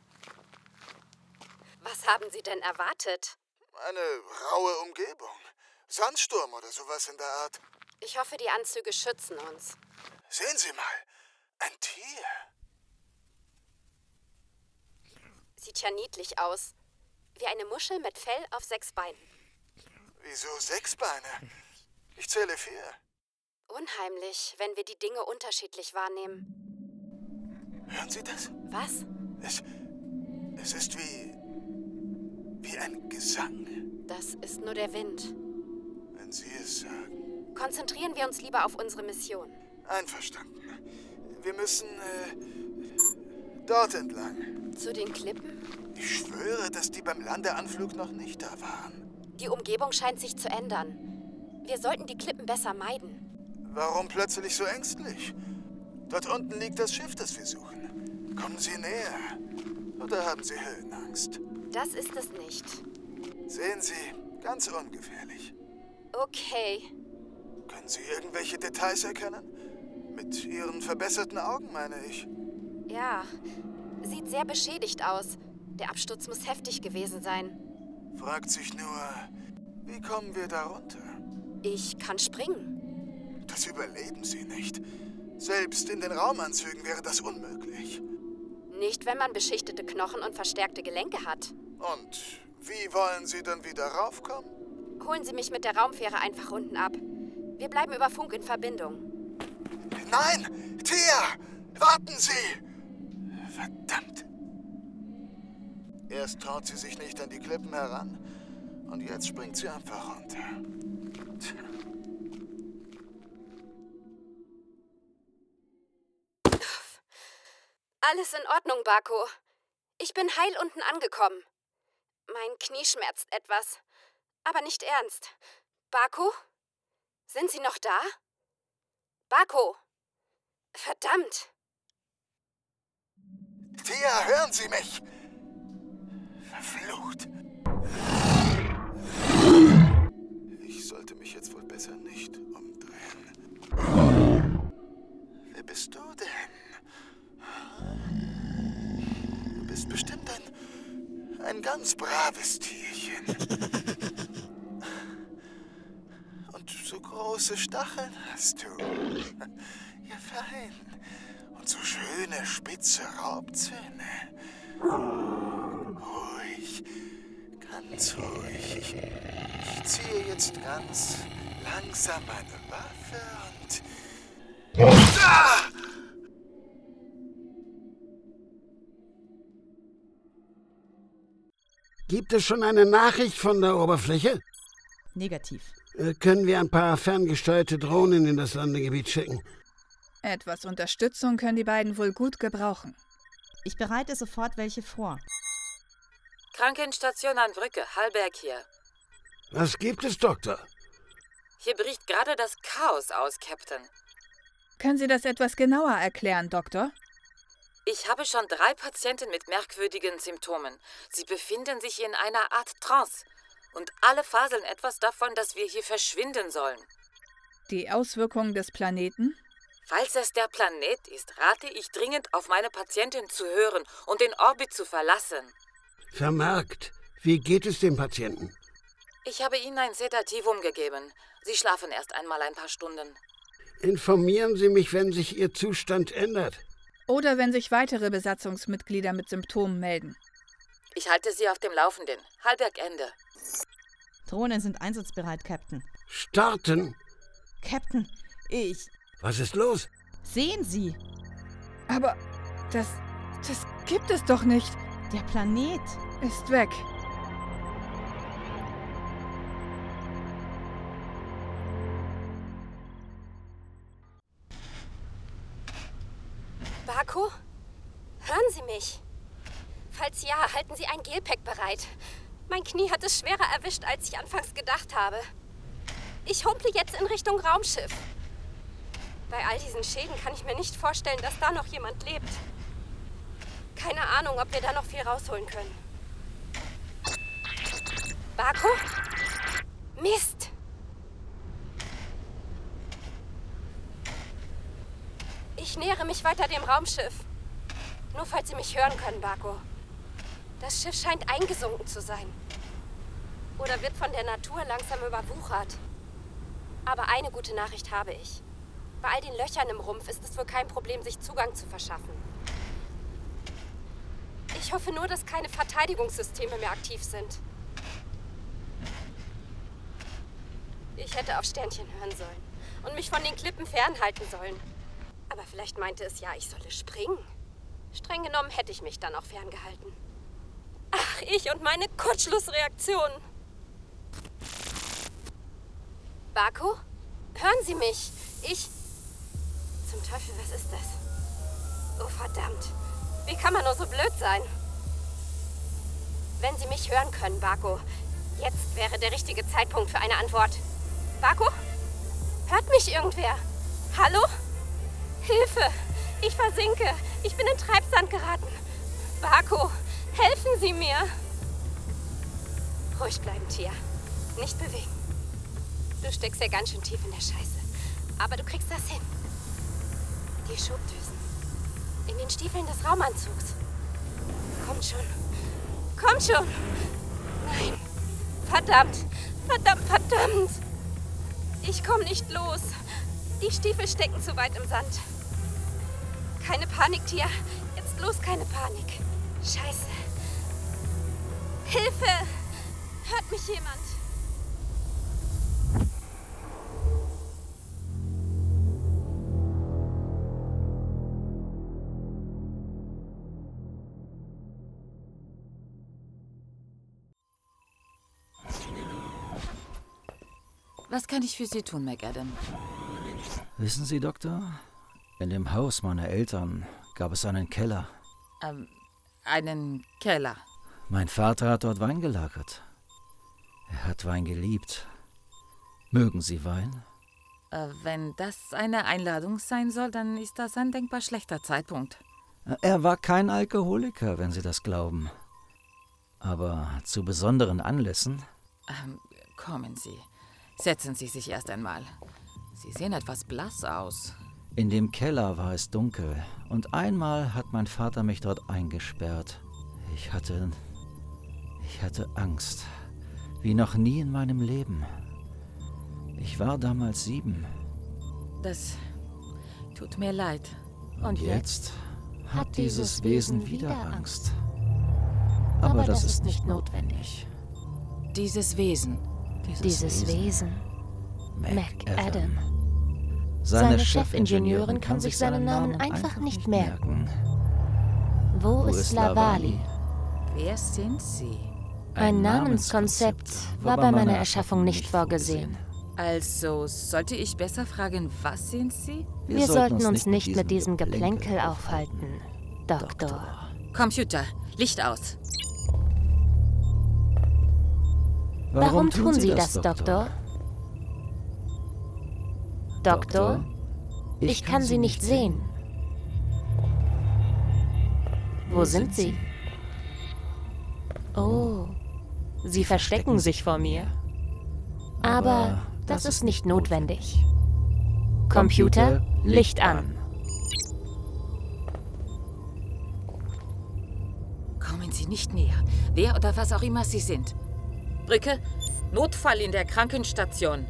Was haben Sie denn erwartet? Eine raue Umgebung. Sandsturm oder sowas in der Art. Ich hoffe, die Anzüge schützen uns. Sehen Sie mal, ein Tier. Sieht ja niedlich aus. Wie eine Muschel mit Fell auf sechs Beinen. Wieso sechs Beine? Ich zähle vier. Unheimlich, wenn wir die Dinge unterschiedlich wahrnehmen. Hören Sie das? Was? Es, es ist wie, wie ein Gesang. Das ist nur der Wind. Wenn Sie es sagen. Konzentrieren wir uns lieber auf unsere Mission. Einverstanden. Wir müssen äh, dort entlang. Zu den Klippen? Ich schwöre, dass die beim Landeanflug noch nicht da waren. Die Umgebung scheint sich zu ändern. Wir sollten die Klippen besser meiden. Warum plötzlich so ängstlich? Dort unten liegt das Schiff, das wir suchen. Kommen Sie näher. Oder haben Sie Höhenangst? Das ist es nicht. Sehen Sie, ganz ungefährlich. Okay. Können Sie irgendwelche Details erkennen? Mit Ihren verbesserten Augen, meine ich. Ja, sieht sehr beschädigt aus. Der Absturz muss heftig gewesen sein. Fragt sich nur, wie kommen wir da runter? Ich kann springen. Das überleben Sie nicht. Selbst in den Raumanzügen wäre das unmöglich. Nicht, wenn man beschichtete Knochen und verstärkte Gelenke hat. Und wie wollen Sie dann wieder raufkommen? Holen Sie mich mit der Raumfähre einfach unten ab. Wir bleiben über Funk in Verbindung. Nein! Thea! Warten Sie! Verdammt! Erst traut sie sich nicht an die Klippen heran und jetzt springt sie einfach runter. Tja. Alles in Ordnung, Bako. Ich bin heil unten angekommen. Mein Knie schmerzt etwas, aber nicht ernst. Bako? Sind Sie noch da? Bako! Verdammt! Thea, hören Sie mich! Verflucht! Ich sollte mich jetzt wohl besser nicht umdrehen. Wer bist du denn? Du bist bestimmt ein, ein ganz braves Tierchen. Und so große Stacheln hast du. Ja, fein. Und so schöne, spitze Raubzähne. Ruhig, ganz ruhig. Ich, ich ziehe jetzt ganz langsam meine Waffe und... Ah! Gibt es schon eine Nachricht von der Oberfläche? Negativ. Äh, können wir ein paar ferngesteuerte Drohnen in das Landegebiet schicken? Etwas Unterstützung können die beiden wohl gut gebrauchen. Ich bereite sofort welche vor. Krankenstation an Brücke, Hallberg hier. Was gibt es, Doktor? Hier bricht gerade das Chaos aus, Captain. Können Sie das etwas genauer erklären, Doktor? Ich habe schon drei Patienten mit merkwürdigen Symptomen. Sie befinden sich in einer Art Trance. Und alle faseln etwas davon, dass wir hier verschwinden sollen. Die Auswirkungen des Planeten? Falls es der Planet ist, rate ich dringend, auf meine Patientin zu hören und den Orbit zu verlassen. Vermerkt. Wie geht es dem Patienten? Ich habe Ihnen ein Sedativum gegeben. Sie schlafen erst einmal ein paar Stunden. Informieren Sie mich, wenn sich Ihr Zustand ändert. Oder wenn sich weitere Besatzungsmitglieder mit Symptomen melden. Ich halte Sie auf dem Laufenden. Hallberg Ende. Drohnen sind einsatzbereit, Captain. Starten? Captain, ich... Was ist los? Sehen Sie! Aber das... das gibt es doch nicht. Der Planet ist weg. Bako? Hören Sie mich? Falls ja, halten Sie ein Gelpack bereit. Mein Knie hat es schwerer erwischt, als ich anfangs gedacht habe. Ich humple jetzt in Richtung Raumschiff. Bei all diesen Schäden kann ich mir nicht vorstellen, dass da noch jemand lebt. Keine Ahnung, ob wir da noch viel rausholen können. Bako? Mist! Ich nähere mich weiter dem Raumschiff. Nur falls Sie mich hören können, Bako. Das Schiff scheint eingesunken zu sein. Oder wird von der Natur langsam überwuchert. Aber eine gute Nachricht habe ich. Bei all den Löchern im Rumpf ist es wohl kein Problem, sich Zugang zu verschaffen. Ich Ich hoffe nur, dass keine Verteidigungssysteme mehr aktiv sind. Ich hätte auf Sternchen hören sollen und mich von den Klippen fernhalten sollen. Aber vielleicht meinte es ja, ich solle springen. Streng genommen hätte ich mich dann auch ferngehalten. Ach, ich und meine Kurzschlussreaktion. Baku? Hören Sie mich? Ich... Zum Teufel, was ist das? Oh, verdammt. Wie kann man nur so blöd sein? Wenn Sie mich hören können, Baku, jetzt wäre der richtige Zeitpunkt für eine Antwort. Baku? Hört mich irgendwer? Hallo? Hilfe! Ich versinke! Ich bin in Treibsand geraten! Baku, helfen Sie mir! Ruhig bleiben, Tia. Nicht bewegen. Du steckst ja ganz schön tief in der Scheiße. Aber du kriegst das hin. Die Schubdüsen. In den Stiefeln des Raumanzugs. Kommt schon. Kommt schon! Nein. Verdammt! Verdammt, verdammt! Ich komme nicht los. Die Stiefel stecken zu weit im Sand. Keine Panik, Tia. Jetzt bloß keine Panik. Scheiße. Hilfe! Hört mich jemand? Was kann ich für Sie tun, McAdam? Wissen Sie, Doktor, in dem Haus meiner Eltern gab es einen Keller. Ähm, einen Keller. Mein Vater hat dort Wein gelagert. Er hat Wein geliebt. Mögen Sie Wein? Äh, wenn das eine Einladung sein soll, dann ist das ein denkbar schlechter Zeitpunkt. Er war kein Alkoholiker, wenn Sie das glauben. Aber zu besonderen Anlässen? Ähm, kommen Sie. Setzen Sie sich erst einmal. Sie sehen etwas blass aus. In dem Keller war es dunkel und einmal hat mein Vater mich dort eingesperrt. Ich hatte... ich hatte Angst. Wie noch nie in meinem Leben. Ich war damals sieben. Das tut mir leid. Und, und jetzt hat dieses Wesen wieder Angst. Aber, Aber das das ist nicht notwendig. Dieses Wesen. Dieses, Dieses Wesen. McAdam. Seine, Seine Chefingenieurin kann sich seinen Namen einfach nicht merken. Wo ist Lavali? Wer sind Sie? Ein Namenskonzept war bei meiner Erschaffung nicht vorgesehen. Also, sollte ich besser fragen, was sind Sie? Wir, Wir sollten uns nicht mit diesem Geplänkel aufhalten, Doktor. Computer, Licht aus. Warum tun Sie das, Doktor? Doktor, ich kann Sie nicht sehen. Wo sind Sie? Oh, Sie verstecken sich vor mir. Aber das ist nicht notwendig. Computer, Licht an. Kommen Sie nicht näher, wer oder was auch immer Sie sind. Brücke, Notfall in der Krankenstation.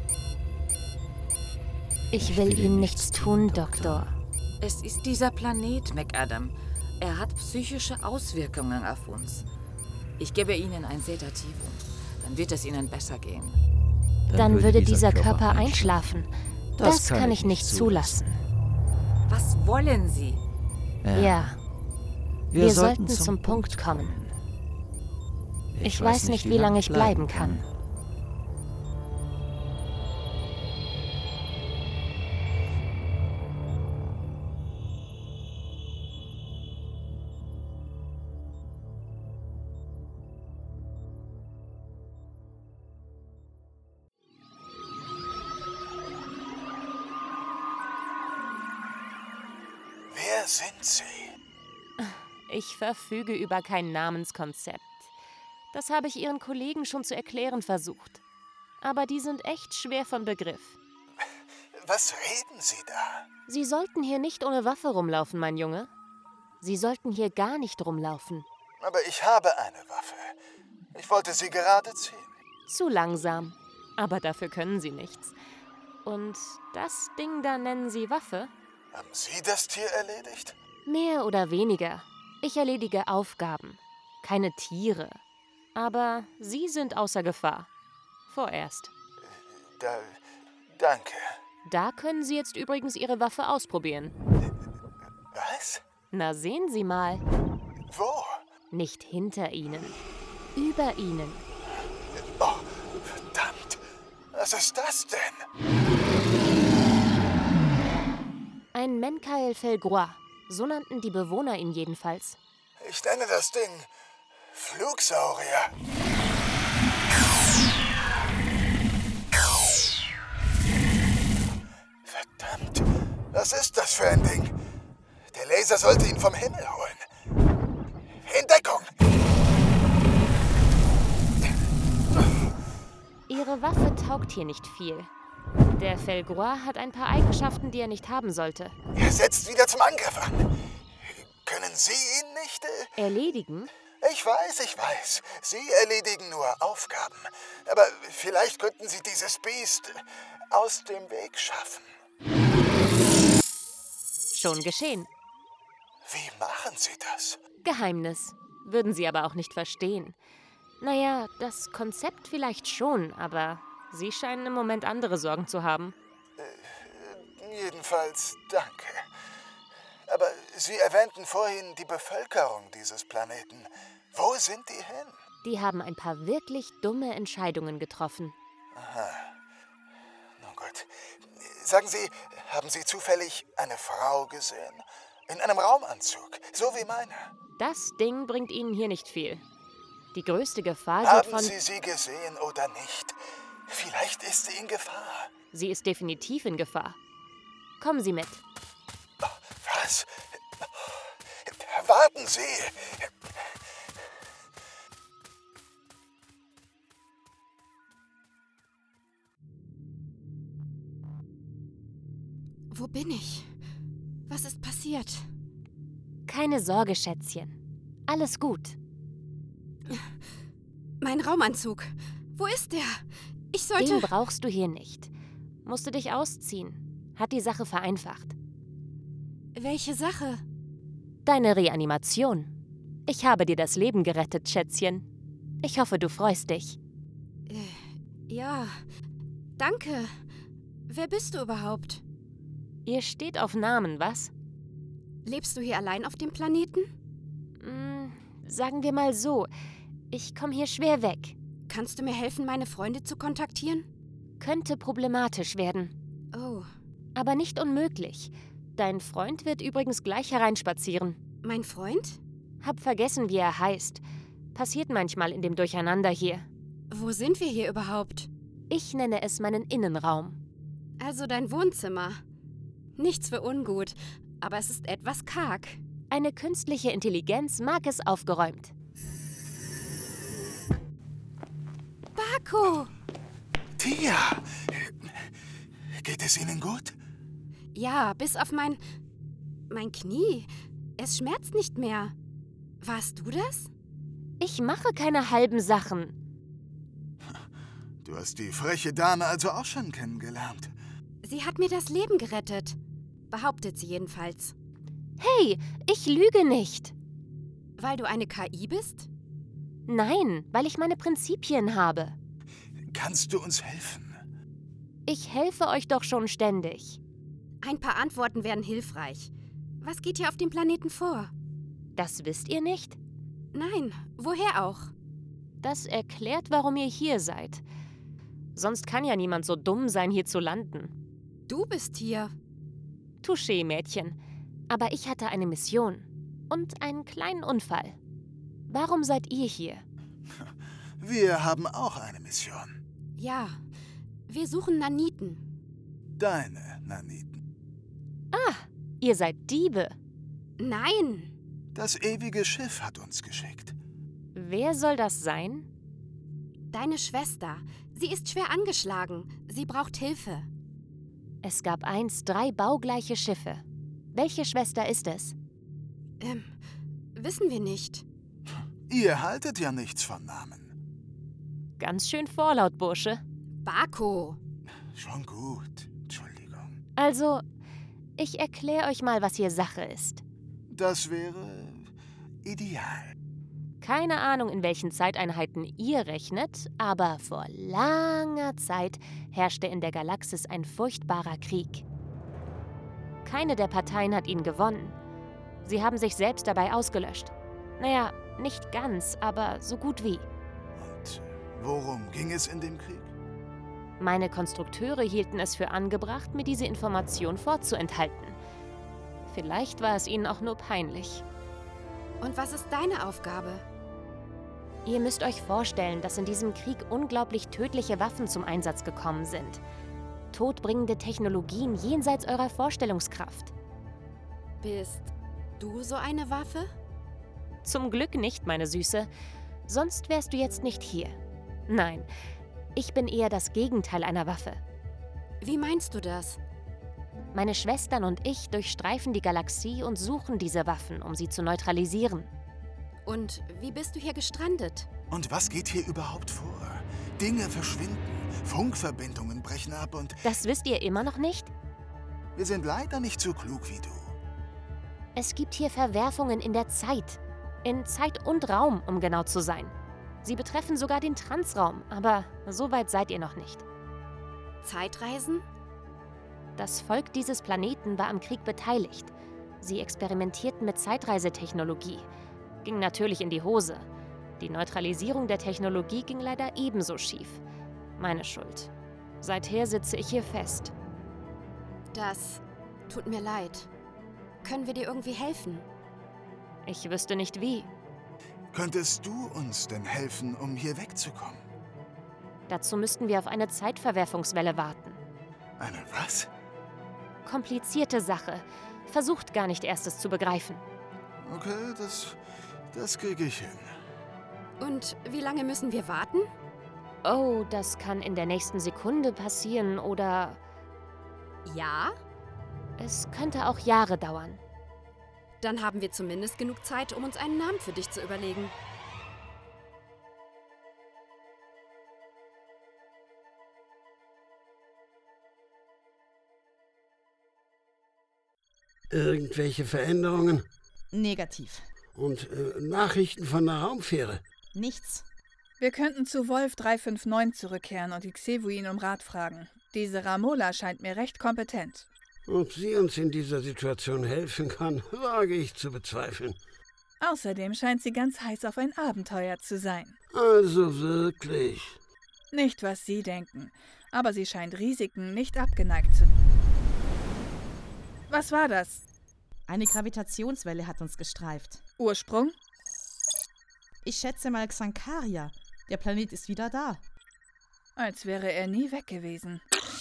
Ich will Ihnen nichts tun, Doktor. Es ist dieser Planet, McAdam. Er hat psychische Auswirkungen auf uns. Ich gebe Ihnen ein Sedativum. Dann wird es Ihnen besser gehen. Dann, Dann würde dieser Körper einschlafen. Das, das kann, kann ich nicht zulassen. Was wollen Sie? Ja. ja. Wir, Wir sollten zum, zum Punkt kommen. Ich, ich weiß nicht, wie lange ich bleiben kann. Wer sind Sie? Ich verfüge über kein Namenskonzept. Das habe ich Ihren Kollegen schon zu erklären versucht. Aber die sind echt schwer von Begriff. Was reden Sie da? Sie sollten hier nicht ohne Waffe rumlaufen, mein Junge. Sie sollten hier gar nicht rumlaufen. Aber ich habe eine Waffe. Ich wollte sie gerade ziehen. Zu langsam. Aber dafür können Sie nichts. Und das Ding da nennen Sie Waffe? Haben Sie das Tier erledigt? Mehr oder weniger. Ich erledige Aufgaben, keine Tiere. Aber Sie sind außer Gefahr. Vorerst. Da, danke. Da können Sie jetzt übrigens Ihre Waffe ausprobieren. Was? Na, sehen Sie mal. Wo? Nicht hinter Ihnen. Über Ihnen. Oh, verdammt. Was ist das denn? Ein Menkael Felgrois. So nannten die Bewohner ihn jedenfalls. Ich nenne das Ding Flugsaurier. Verdammt. Was ist das für ein Ding? Der Laser sollte ihn vom Himmel holen. In Deckung! Ihre Waffe taugt hier nicht viel. Der Felgrois hat ein paar Eigenschaften, die er nicht haben sollte. Er setzt wieder zum Angriff an. Können Sie ihn nicht... Äh Erledigen? Ich weiß, ich weiß. Sie erledigen nur Aufgaben. Aber vielleicht könnten Sie dieses Biest aus dem Weg schaffen. Schon geschehen. Wie machen Sie das? Geheimnis. Würden Sie aber auch nicht verstehen. Naja, das Konzept vielleicht schon, aber Sie scheinen im Moment andere Sorgen zu haben. Äh, jedenfalls danke. Aber Sie erwähnten vorhin die Bevölkerung dieses Planeten. Wo sind die hin? Die haben ein paar wirklich dumme Entscheidungen getroffen. Aha. Nun gut. Sagen Sie, haben Sie zufällig eine Frau gesehen? In einem Raumanzug, so wie meine. Das Ding bringt Ihnen hier nicht viel. Die größte Gefahr Haben geht von... Sie sie gesehen oder nicht? Vielleicht ist sie in Gefahr. Sie ist definitiv in Gefahr. Kommen Sie mit. Was? Warten Sie! Wo bin ich? Was ist passiert? Keine Sorge, Schätzchen. Alles gut. Mein Raumanzug. Wo ist der? Ich sollte... Den brauchst du hier nicht. Musst du dich ausziehen. Hat die Sache vereinfacht. Welche Sache? Deine Reanimation. Ich habe dir das Leben gerettet, Schätzchen. Ich hoffe, du freust dich. Äh, ja, danke. Wer bist du überhaupt? Ihr steht auf Namen, was? Lebst du hier allein auf dem Planeten? Hm, sagen wir mal so, ich komme hier schwer weg. Kannst du mir helfen, meine Freunde zu kontaktieren? Könnte problematisch werden. Oh. Aber nicht unmöglich. Dein Freund wird übrigens gleich hereinspazieren. Mein Freund? Hab vergessen, wie er heißt. Passiert manchmal in dem Durcheinander hier. Wo sind wir hier überhaupt? Ich nenne es meinen Innenraum. Also dein Wohnzimmer. Nichts für ungut, aber es ist etwas karg. Eine künstliche Intelligenz mag es aufgeräumt. Bako! Tia! Geht es Ihnen gut? Ja, bis auf mein... mein Knie. Es schmerzt nicht mehr. Warst du das? Ich mache keine halben Sachen. Du hast die freche Dame also auch schon kennengelernt. Sie hat mir das Leben gerettet. Behauptet sie jedenfalls. Hey, ich lüge nicht. Weil du eine K I bist? Nein, weil ich meine Prinzipien habe. Kannst du uns helfen? Ich helfe euch doch schon ständig. Ein paar Antworten wären hilfreich. Was geht hier auf dem Planeten vor? Das wisst ihr nicht? Nein, woher auch? Das erklärt, warum ihr hier seid. Sonst kann ja niemand so dumm sein, hier zu landen. Du bist hier. Touché, Mädchen. Aber ich hatte eine Mission. Und einen kleinen Unfall. Warum seid ihr hier? Wir haben auch eine Mission. Ja, wir suchen Naniten. Deine Naniten. Ah, ihr seid Diebe. Nein. Das ewige Schiff hat uns geschickt. Wer soll das sein? Deine Schwester. Sie ist schwer angeschlagen. Sie braucht Hilfe. Es gab einst drei baugleiche Schiffe. Welche Schwester ist es? Ähm, wissen wir nicht. Ihr haltet ja nichts von Namen. Ganz schön vorlaut, Bursche. Bako. Schon gut. Entschuldigung. Also, ich erkläre euch mal, was hier Sache ist. Das wäre... ideal. Keine Ahnung, in welchen Zeiteinheiten ihr rechnet, aber vor langer Zeit herrschte in der Galaxis ein furchtbarer Krieg. Keine der Parteien hat ihn gewonnen. Sie haben sich selbst dabei ausgelöscht. Naja, nicht ganz, aber so gut wie. Und worum ging es in dem Krieg? Meine Konstrukteure hielten es für angebracht, mir diese Information vorzuenthalten. Vielleicht war es ihnen auch nur peinlich. Und was ist deine Aufgabe? Ihr müsst euch vorstellen, dass in diesem Krieg unglaublich tödliche Waffen zum Einsatz gekommen sind. Todbringende Technologien jenseits eurer Vorstellungskraft. Bist du so eine Waffe? Zum Glück nicht, meine Süße. Sonst wärst du jetzt nicht hier. Nein, ich bin eher das Gegenteil einer Waffe. Wie meinst du das? Meine Schwestern und ich durchstreifen die Galaxie und suchen diese Waffen, um sie zu neutralisieren. Und wie bist du hier gestrandet? Und was geht hier überhaupt vor? Dinge verschwinden, Funkverbindungen brechen ab und... Das wisst ihr immer noch nicht? Wir sind leider nicht so klug wie du. Es gibt hier Verwerfungen in der Zeit. In Zeit und Raum, um genau zu sein. Sie betreffen sogar den Transraum, aber so weit seid ihr noch nicht. Zeitreisen? Das Volk dieses Planeten war am Krieg beteiligt. Sie experimentierten mit Zeitreisetechnologie. Ging natürlich in die Hose. Die Neutralisierung der Technologie ging leider ebenso schief. Meine Schuld. Seither sitze ich hier fest. Das tut mir leid. Können wir dir irgendwie helfen? Ich wüsste nicht wie. Könntest du uns denn helfen, um hier wegzukommen? Dazu müssten wir auf eine Zeitverwerfungswelle warten. Eine was? Komplizierte Sache. Versucht gar nicht erst es zu begreifen. Okay, das, das kriege ich hin. Und wie lange müssen wir warten? Oh, das kann in der nächsten Sekunde passieren oder... Ja? Es könnte auch Jahre dauern. Dann haben wir zumindest genug Zeit, um uns einen Namen für dich zu überlegen. Irgendwelche Veränderungen? Negativ. Und äh, Nachrichten von der Raumfähre? Nichts. Wir könnten zu Wolf drei fünf neun zurückkehren und die Xevuin um Rat fragen. Diese Ramola scheint mir recht kompetent. Ob sie uns in dieser Situation helfen kann, wage ich zu bezweifeln. Außerdem scheint sie ganz heiß auf ein Abenteuer zu sein. Also wirklich? Nicht, was Sie denken, aber sie scheint Risiken nicht abgeneigt zu. Was war das? Eine Gravitationswelle hat uns gestreift. Ursprung? Ich schätze mal Xancaria. Der Planet ist wieder da. Als wäre er nie weg gewesen.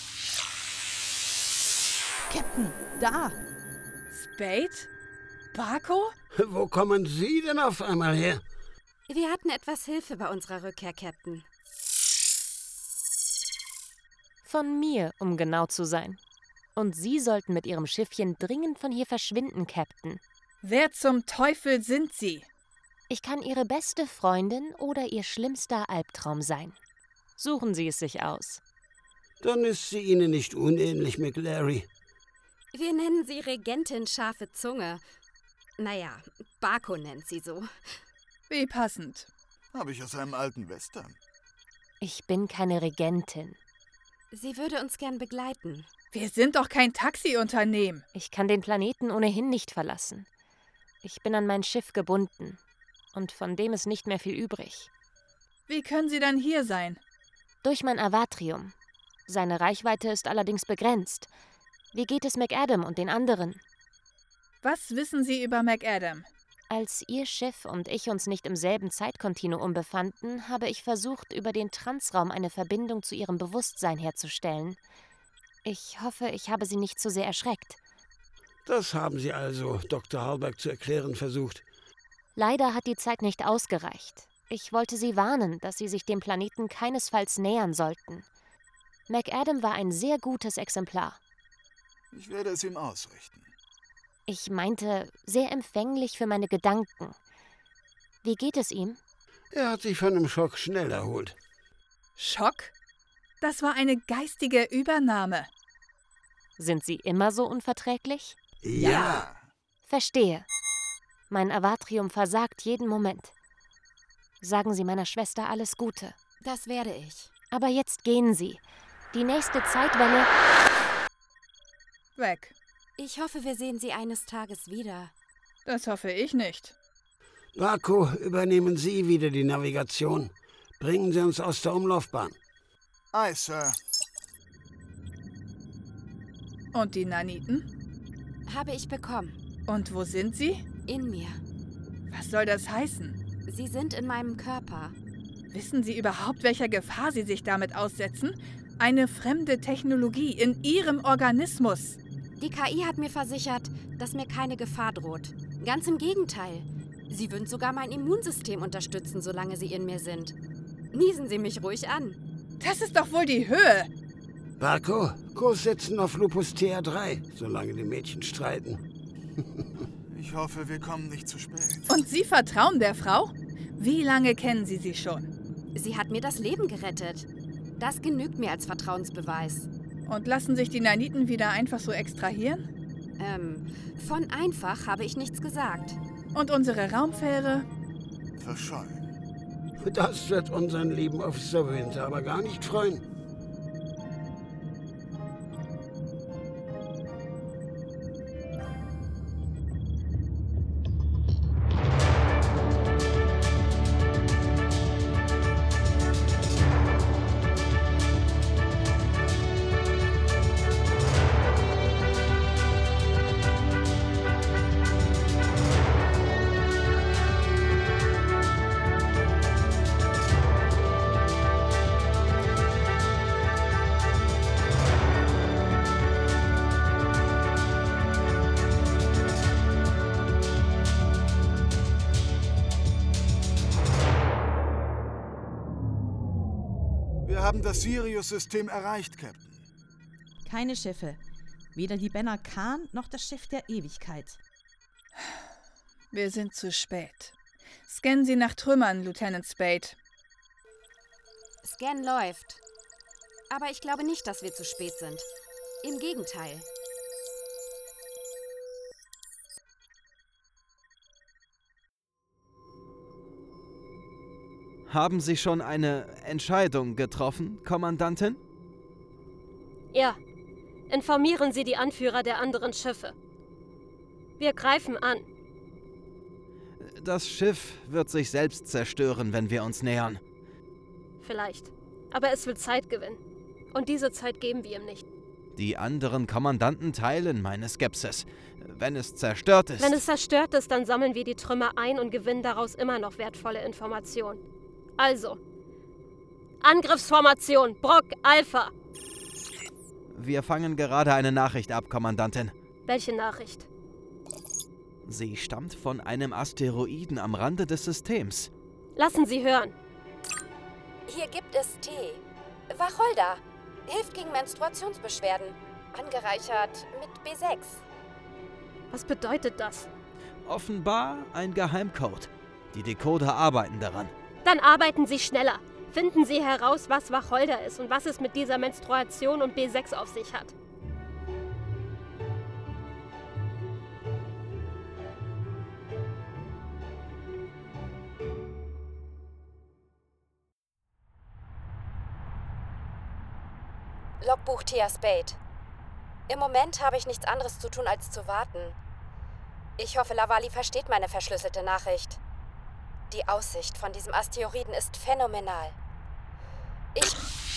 Captain, da! Spade? Barco? Wo kommen Sie denn auf einmal her? Wir hatten etwas Hilfe bei unserer Rückkehr, Captain. Von mir, um genau zu sein. Und Sie sollten mit Ihrem Schiffchen dringend von hier verschwinden, Captain. Wer zum Teufel sind Sie? Ich kann Ihre beste Freundin oder Ihr schlimmster Albtraum sein. Suchen Sie es sich aus. Dann ist sie Ihnen nicht unähnlich, McLary. Wir nennen sie Regentin Scharfe Zunge. Naja, Barco nennt sie so. Wie passend. Habe ich aus einem alten Western. Ich bin keine Regentin. Sie würde uns gern begleiten. Wir sind doch kein Taxiunternehmen. Ich kann den Planeten ohnehin nicht verlassen. Ich bin an mein Schiff gebunden. Und von dem ist nicht mehr viel übrig. Wie können Sie dann hier sein? Durch mein Avatrium. Seine Reichweite ist allerdings begrenzt. Wie geht es McAdam und den anderen? Was wissen Sie über McAdam? Als Ihr Schiff und ich uns nicht im selben Zeitkontinuum befanden, habe ich versucht, über den Transraum eine Verbindung zu Ihrem Bewusstsein herzustellen. Ich hoffe, ich habe Sie nicht zu sehr erschreckt. Das haben Sie also Doktor Hallberg zu erklären versucht. Leider hat die Zeit nicht ausgereicht. Ich wollte Sie warnen, dass Sie sich dem Planeten keinesfalls nähern sollten. McAdam war ein sehr gutes Exemplar. Ich werde es ihm ausrichten. Ich meinte, sehr empfänglich für meine Gedanken. Wie geht es ihm? Er hat sich von dem Schock schnell erholt. Schock? Das war eine geistige Übernahme. Sind Sie immer so unverträglich? Ja. Verstehe. Mein Avatrium versagt jeden Moment. Sagen Sie meiner Schwester alles Gute. Das werde ich. Aber jetzt gehen Sie. Die nächste Zeitwelle... Weg. Ich hoffe, wir sehen Sie eines Tages wieder. Das hoffe ich nicht. Barco, übernehmen Sie wieder die Navigation. Bringen Sie uns aus der Umlaufbahn. Aye, Sir. Und die Naniten? Habe ich bekommen. Und wo sind sie? In mir. Was soll das heißen? Sie sind in meinem Körper. Wissen Sie überhaupt, welcher Gefahr Sie sich damit aussetzen? Eine fremde Technologie in Ihrem Organismus. Die K I hat mir versichert, dass mir keine Gefahr droht. Ganz im Gegenteil. Sie würden sogar mein Immunsystem unterstützen, solange Sie in mir sind. Niesen Sie mich ruhig an. Das ist doch wohl die Höhe. Barco, Kurs setzen auf Lupus T R drei, solange die Mädchen streiten. Ich hoffe, wir kommen nicht zu spät. Und Sie vertrauen der Frau? Wie lange kennen Sie sie schon? Sie hat mir das Leben gerettet. Das genügt mir als Vertrauensbeweis. Und lassen sich die Naniten wieder einfach so extrahieren? Ähm, von einfach habe ich nichts gesagt. Und unsere Raumfähre? Verschollen. Das wird unseren lieben Officer Winter aber gar nicht freuen. Wir haben das Sirius-System erreicht, Captain. Keine Schiffe. Weder die Benner Khan noch das Schiff der Ewigkeit. Wir sind zu spät. Scannen Sie nach Trümmern, Lieutenant Spade. Scan läuft. Aber ich glaube nicht, dass wir zu spät sind. Im Gegenteil. Haben Sie schon eine Entscheidung getroffen, Kommandantin? Ja. Informieren Sie die Anführer der anderen Schiffe. Wir greifen an. Das Schiff wird sich selbst zerstören, wenn wir uns nähern. Vielleicht. Aber es will Zeit gewinnen. Und diese Zeit geben wir ihm nicht. Die anderen Kommandanten teilen meine Skepsis. Wenn es zerstört ist... Wenn es zerstört ist, dann sammeln wir die Trümmer ein und gewinnen daraus immer noch wertvolle Informationen. Also, Angriffsformation, Brock, Alpha. Wir fangen gerade eine Nachricht ab, Kommandantin. Welche Nachricht? Sie stammt von einem Asteroiden am Rande des Systems. Lassen Sie hören. Hier gibt es Tee. Wacholder. Hilft gegen Menstruationsbeschwerden. Angereichert mit B sechs. Was bedeutet das? Offenbar ein Geheimcode. Die Decoder arbeiten daran. Dann arbeiten Sie schneller. Finden Sie heraus, was Wacholder ist und was es mit dieser Menstruation und B sechs auf sich hat. Logbuch Tia Spade. Im Moment habe ich nichts anderes zu tun, als zu warten. Ich hoffe, Lavali versteht meine verschlüsselte Nachricht. Die Aussicht von diesem Asteroiden ist phänomenal. Ich...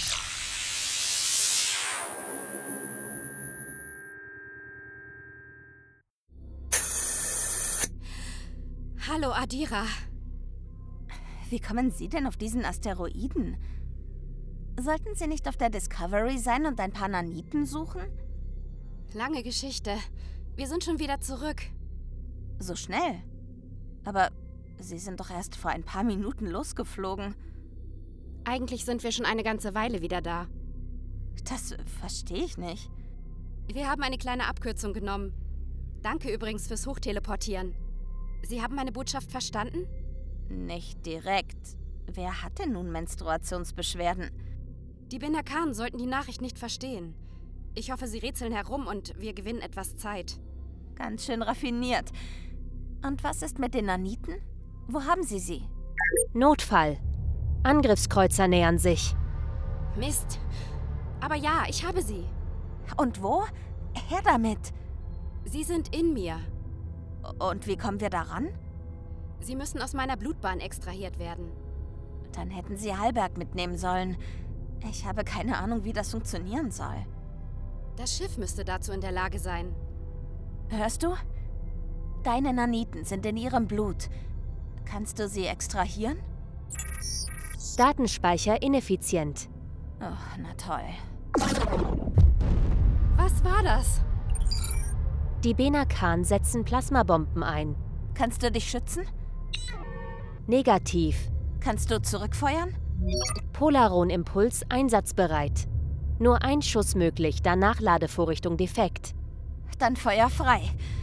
Hallo, Adira. Wie kommen Sie denn auf diesen Asteroiden? Sollten Sie nicht auf der Discovery sein und ein paar Naniten suchen? Lange Geschichte. Wir sind schon wieder zurück. So schnell? Aber Sie sind doch erst vor ein paar Minuten losgeflogen. Eigentlich sind wir schon eine ganze Weile wieder da. Das verstehe ich nicht. Wir haben eine kleine Abkürzung genommen. Danke übrigens fürs Hochteleportieren. Sie haben meine Botschaft verstanden? Nicht direkt. Wer hat denn nun Menstruationsbeschwerden? Die Benner Khan sollten die Nachricht nicht verstehen. Ich hoffe, sie rätseln herum und wir gewinnen etwas Zeit. Ganz schön raffiniert. Und was ist mit den Naniten? Wo haben Sie sie? Notfall. Angriffskreuzer nähern sich. Mist. Aber ja, ich habe sie. Und wo? Her damit. Sie sind in mir. Und wie kommen wir daran? Sie müssen aus meiner Blutbahn extrahiert werden. Dann hätten Sie Hallberg mitnehmen sollen. Ich habe keine Ahnung, wie das funktionieren soll. Das Schiff müsste dazu in der Lage sein. Hörst du? Deine Naniten sind in ihrem Blut. Kannst du sie extrahieren? Datenspeicher ineffizient. Oh, na toll. Was war das? Die Benakan setzen Plasmabomben ein. Kannst du dich schützen? Negativ. Kannst du zurückfeuern? Polaron-Impuls einsatzbereit. Nur ein Schuss möglich, da Nachladevorrichtung defekt. Dann Feuer frei.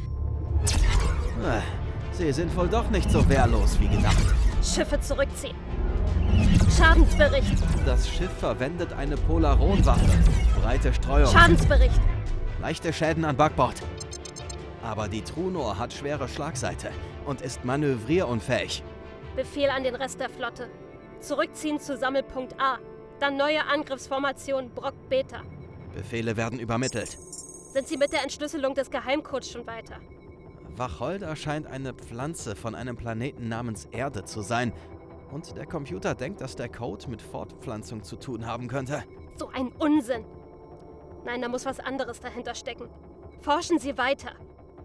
Sie sind wohl doch nicht so wehrlos wie gedacht. Schiffe zurückziehen. Schadensbericht. Das Schiff verwendet eine Polaron-Waffe. Breite Streuung. Schadensbericht. Leichte Schäden an Backbord. Aber die Trunor hat schwere Schlagseite und ist manövrierunfähig. Befehl an den Rest der Flotte. Zurückziehen zu Sammelpunkt A. Dann neue Angriffsformation Brock Beta. Befehle werden übermittelt. Sind Sie mit der Entschlüsselung des Geheimcodes schon weiter? Wacholder scheint eine Pflanze von einem Planeten namens Erde zu sein. Und der Computer denkt, dass der Code mit Fortpflanzung zu tun haben könnte. So ein Unsinn. Nein, da muss was anderes dahinter stecken. Forschen Sie weiter.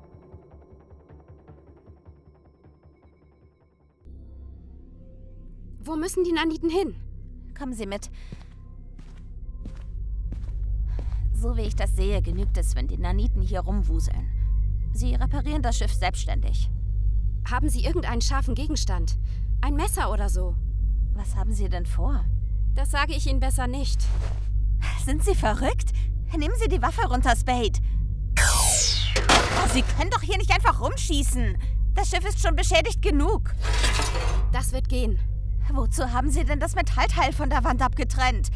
Wo müssen die Naniten hin? Kommen Sie mit. So wie ich das sehe, genügt es, wenn die Naniten hier rumwuseln. Sie reparieren das Schiff selbstständig. Haben Sie irgendeinen scharfen Gegenstand? Ein Messer oder so? Was haben Sie denn vor? Das sage ich Ihnen besser nicht. Sind Sie verrückt? Nehmen Sie die Waffe runter, Spade. Oh, Sie können doch hier nicht einfach rumschießen. Das Schiff ist schon beschädigt genug. Das wird gehen. Wozu haben Sie denn das Metallteil von der Wand abgetrennt?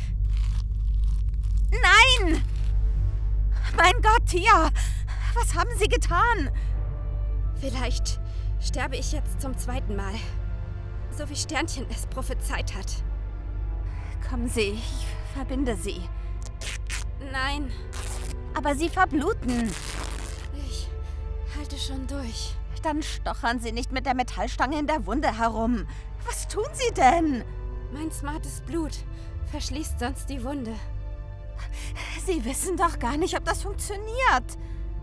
Nein! Mein Gott, Tia! Was haben Sie getan? Vielleicht sterbe ich jetzt zum zweiten Mal. So wie Sternchen es prophezeit hat. Kommen Sie, ich verbinde Sie. Nein. Aber Sie verbluten. Ich halte schon durch. Dann stochern Sie nicht mit der Metallstange in der Wunde herum. Was tun Sie denn? Mein smartes Blut verschließt sonst die Wunde. Sie wissen doch gar nicht, ob das funktioniert.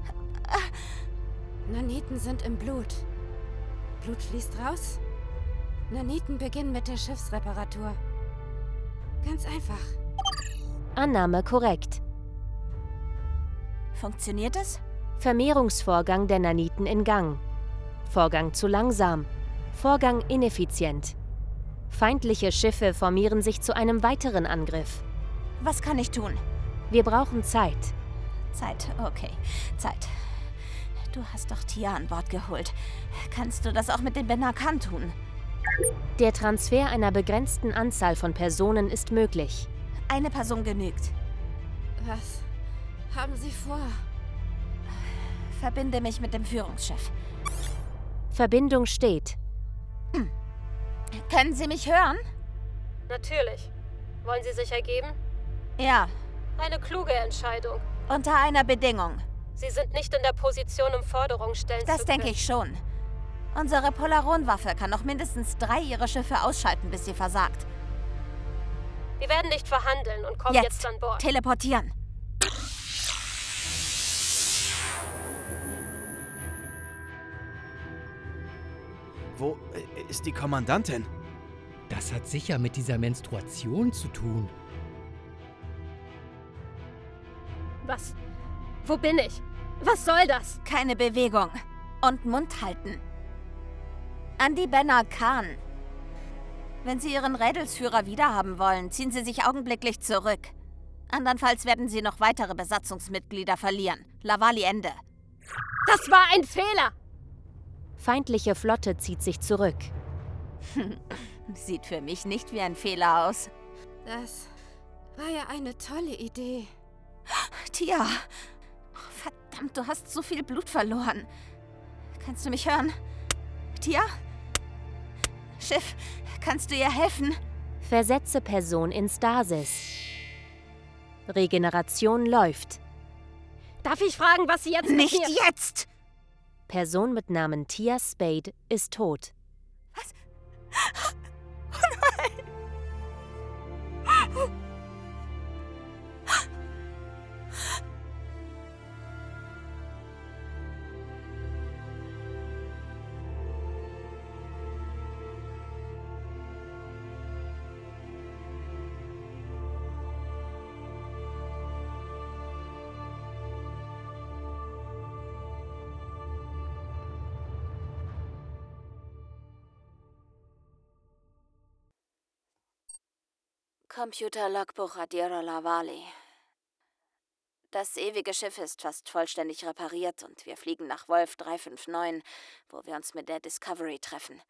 Naniten sind im Blut. Blut fließt raus. Naniten beginnen mit der Schiffsreparatur. Ganz einfach. Annahme korrekt. Funktioniert es? Vermehrungsvorgang der Naniten in Gang. Vorgang zu langsam. Vorgang ineffizient. Feindliche Schiffe formieren sich zu einem weiteren Angriff. Was kann ich tun? Wir brauchen Zeit. Zeit, okay. Zeit. Du hast doch Tia an Bord geholt. Kannst du das auch mit den Benakan tun? Der Transfer einer begrenzten Anzahl von Personen ist möglich. Eine Person genügt. Was haben Sie vor? Verbinde mich mit dem Führungsschiff. Verbindung steht. Hm. Können Sie mich hören? Natürlich. Wollen Sie sich ergeben? Ja. Eine kluge Entscheidung. Unter einer Bedingung. Sie sind nicht in der Position, um Forderungen stellen zu können. Das denke ich schon. Unsere Polaron-Waffe kann noch mindestens drei ihrer Schiffe ausschalten, bis sie versagt. Wir werden nicht verhandeln und kommen jetzt, jetzt an Bord. Teleportieren. Wo ist die Kommandantin? Das hat sicher mit dieser Menstruation zu tun. Was? Wo bin ich? Was soll das? Keine Bewegung. Und Mund halten. An die Benakan. Wenn Sie Ihren Rädelsführer wiederhaben wollen, ziehen Sie sich augenblicklich zurück. Andernfalls werden Sie noch weitere Besatzungsmitglieder verlieren. Lavali Ende. Das war ein Fehler! Feindliche Flotte zieht sich zurück. Sieht für mich nicht wie ein Fehler aus. Das war ja eine tolle Idee. Tia, verdammt, du hast so viel Blut verloren. Kannst du mich hören? Tia? Schiff, kannst du ihr helfen? Versetze Person in Stasis. Regeneration läuft. Darf ich fragen, was Sie jetzt Nicht mit mir... jetzt! Person mit Namen Tia Spade ist tot. Was? Oh nein! Computer-Logbuch Adira Lavali. Das ewige Schiff ist fast vollständig repariert und wir fliegen nach Wolf drei fünf neun, wo wir uns mit der Discovery treffen.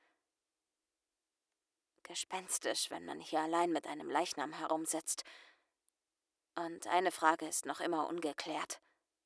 Gespenstisch, wenn man hier allein mit einem Leichnam herumsitzt. Und eine Frage ist noch immer ungeklärt.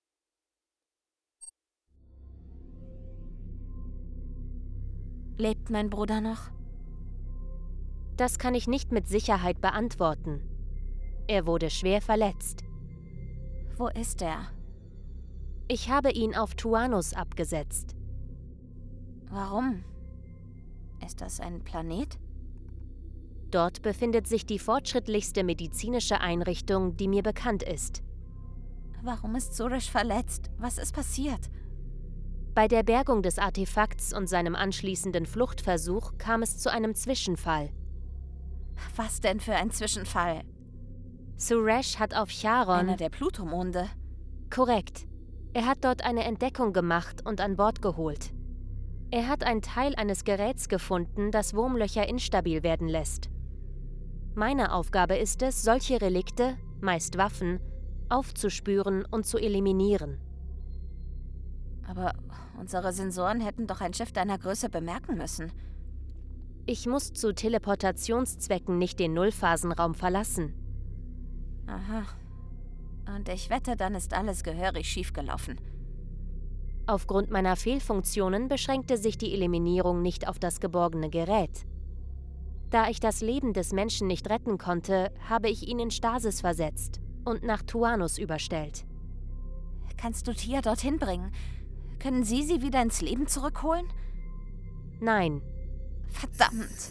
Lebt mein Bruder noch? Das kann ich nicht mit Sicherheit beantworten. Er wurde schwer verletzt. Wo ist er? Ich habe ihn auf Tuanus abgesetzt. Warum? Ist das ein Planet? Dort befindet sich die fortschrittlichste medizinische Einrichtung, die mir bekannt ist. Warum ist Suresh verletzt? Was ist passiert? Bei der Bergung des Artefakts und seinem anschließenden Fluchtversuch kam es zu einem Zwischenfall. Was denn für ein Zwischenfall? Suresh hat auf Charon... Einer der Plutomonde. Korrekt. Er hat dort eine Entdeckung gemacht und an Bord geholt. Er hat einen Teil eines Geräts gefunden, das Wurmlöcher instabil werden lässt. Meine Aufgabe ist es, solche Relikte, meist Waffen, aufzuspüren und zu eliminieren. Aber unsere Sensoren hätten doch ein Schiff deiner Größe bemerken müssen. Ich muss zu Teleportationszwecken nicht den Nullphasenraum verlassen. Aha. Und ich wette, dann ist alles gehörig schiefgelaufen. Aufgrund meiner Fehlfunktionen beschränkte sich die Eliminierung nicht auf das geborgene Gerät. Da ich das Leben des Menschen nicht retten konnte, habe ich ihn in Stasis versetzt und nach Tuanus überstellt. Kannst du Tia dorthin bringen? Können Sie sie wieder ins Leben zurückholen? Nein. Verdammt.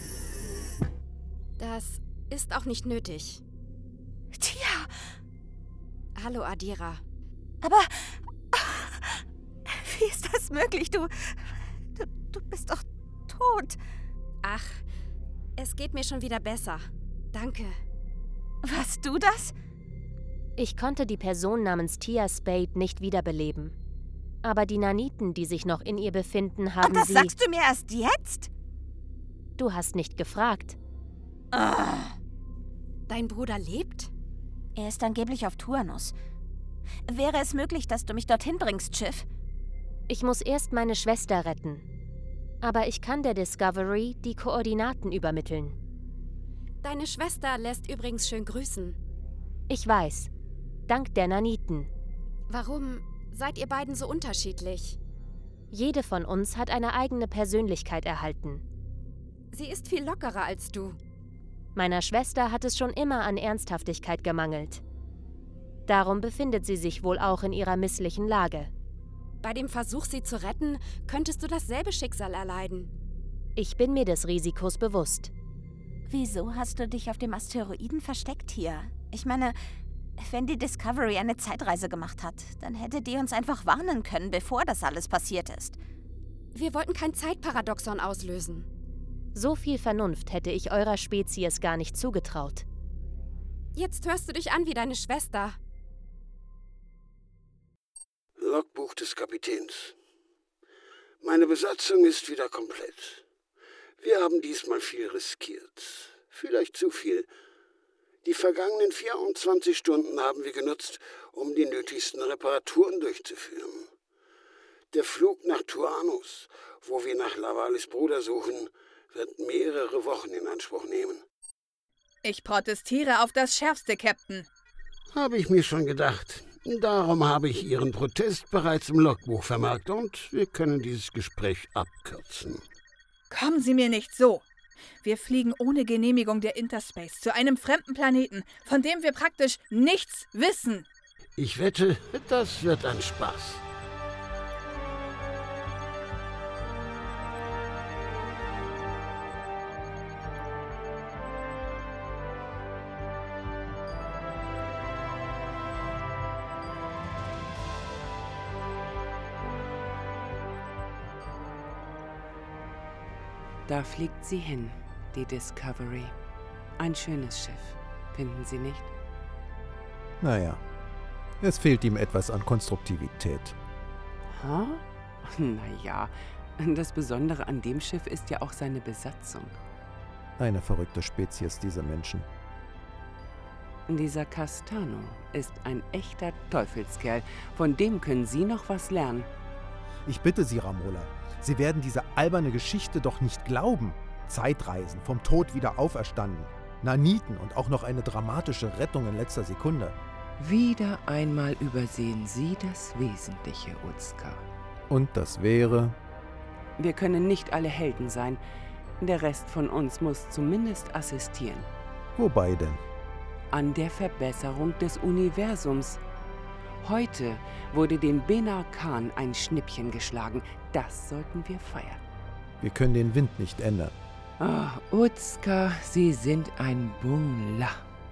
Das ist auch nicht nötig. Tia! Hallo, Adira. Aber... Wie ist das möglich? Du... Du, du bist doch tot. Ach, es geht mir schon wieder besser. Danke. Warst du das? Ich konnte die Person namens Tia Spade nicht wiederbeleben. Aber die Naniten, die sich noch in ihr befinden, haben Und das sie... sagst du mir erst jetzt? Du hast nicht gefragt. Ah. Dein Bruder lebt? Er ist angeblich auf Tuanus. Wäre es möglich, dass du mich dorthin bringst, Schiff? Ich muss erst meine Schwester retten. Aber ich kann der Discovery die Koordinaten übermitteln. Deine Schwester lässt übrigens schön grüßen. Ich weiß. Dank der Naniten. Warum seid ihr beiden so unterschiedlich? Jede von uns hat eine eigene Persönlichkeit erhalten. Sie ist viel lockerer als du. Meiner Schwester hat es schon immer an Ernsthaftigkeit gemangelt. Darum befindet sie sich wohl auch in ihrer misslichen Lage. Bei dem Versuch, sie zu retten, könntest du dasselbe Schicksal erleiden. Ich bin mir des Risikos bewusst. Wieso hast du dich auf dem Asteroiden versteckt hier? Ich meine, wenn die Discovery eine Zeitreise gemacht hat, dann hätte die uns einfach warnen können, bevor das alles passiert ist. Wir wollten kein Zeitparadoxon auslösen. So viel Vernunft hätte ich eurer Spezies gar nicht zugetraut. Jetzt hörst du dich an wie deine Schwester. Logbuch des Kapitäns. Meine Besatzung ist wieder komplett. Wir haben diesmal viel riskiert. Vielleicht zu viel. Die vergangenen vierundzwanzig Stunden haben wir genutzt, um die nötigsten Reparaturen durchzuführen. Der Flug nach Tuanus, wo wir nach Lavalis Bruder suchen, wird mehrere Wochen in Anspruch nehmen. Ich protestiere auf das Schärfste, Captain. Habe ich mir schon gedacht. Darum habe ich Ihren Protest bereits im Logbuch vermerkt und wir können dieses Gespräch abkürzen. Kommen Sie mir nicht so. Wir fliegen ohne Genehmigung der Interspace zu einem fremden Planeten, von dem wir praktisch nichts wissen. Ich wette, das wird ein Spaß. Da fliegt sie hin, die Discovery. Ein schönes Schiff, finden Sie nicht? Naja, es fehlt ihm etwas an Konstruktivität. Ha? Naja, das Besondere an dem Schiff ist ja auch seine Besatzung. Eine verrückte Spezies, diese Menschen. Dieser Castano ist ein echter Teufelskerl. Von dem können Sie noch was lernen. Ich bitte Sie, Ramola. Sie werden diese alberne Geschichte doch nicht glauben. Zeitreisen, vom Tod wieder auferstanden, Naniten und auch noch eine dramatische Rettung in letzter Sekunde. Wieder einmal übersehen Sie das Wesentliche, Uzka. Und das wäre? Wir können nicht alle Helden sein. Der Rest von uns muss zumindest assistieren. Wobei denn? An der Verbesserung des Universums. Heute wurde den Benar Khan ein Schnippchen geschlagen. Das sollten wir feiern. Wir können den Wind nicht ändern. Ah, Uzka, Sie sind ein Bungler.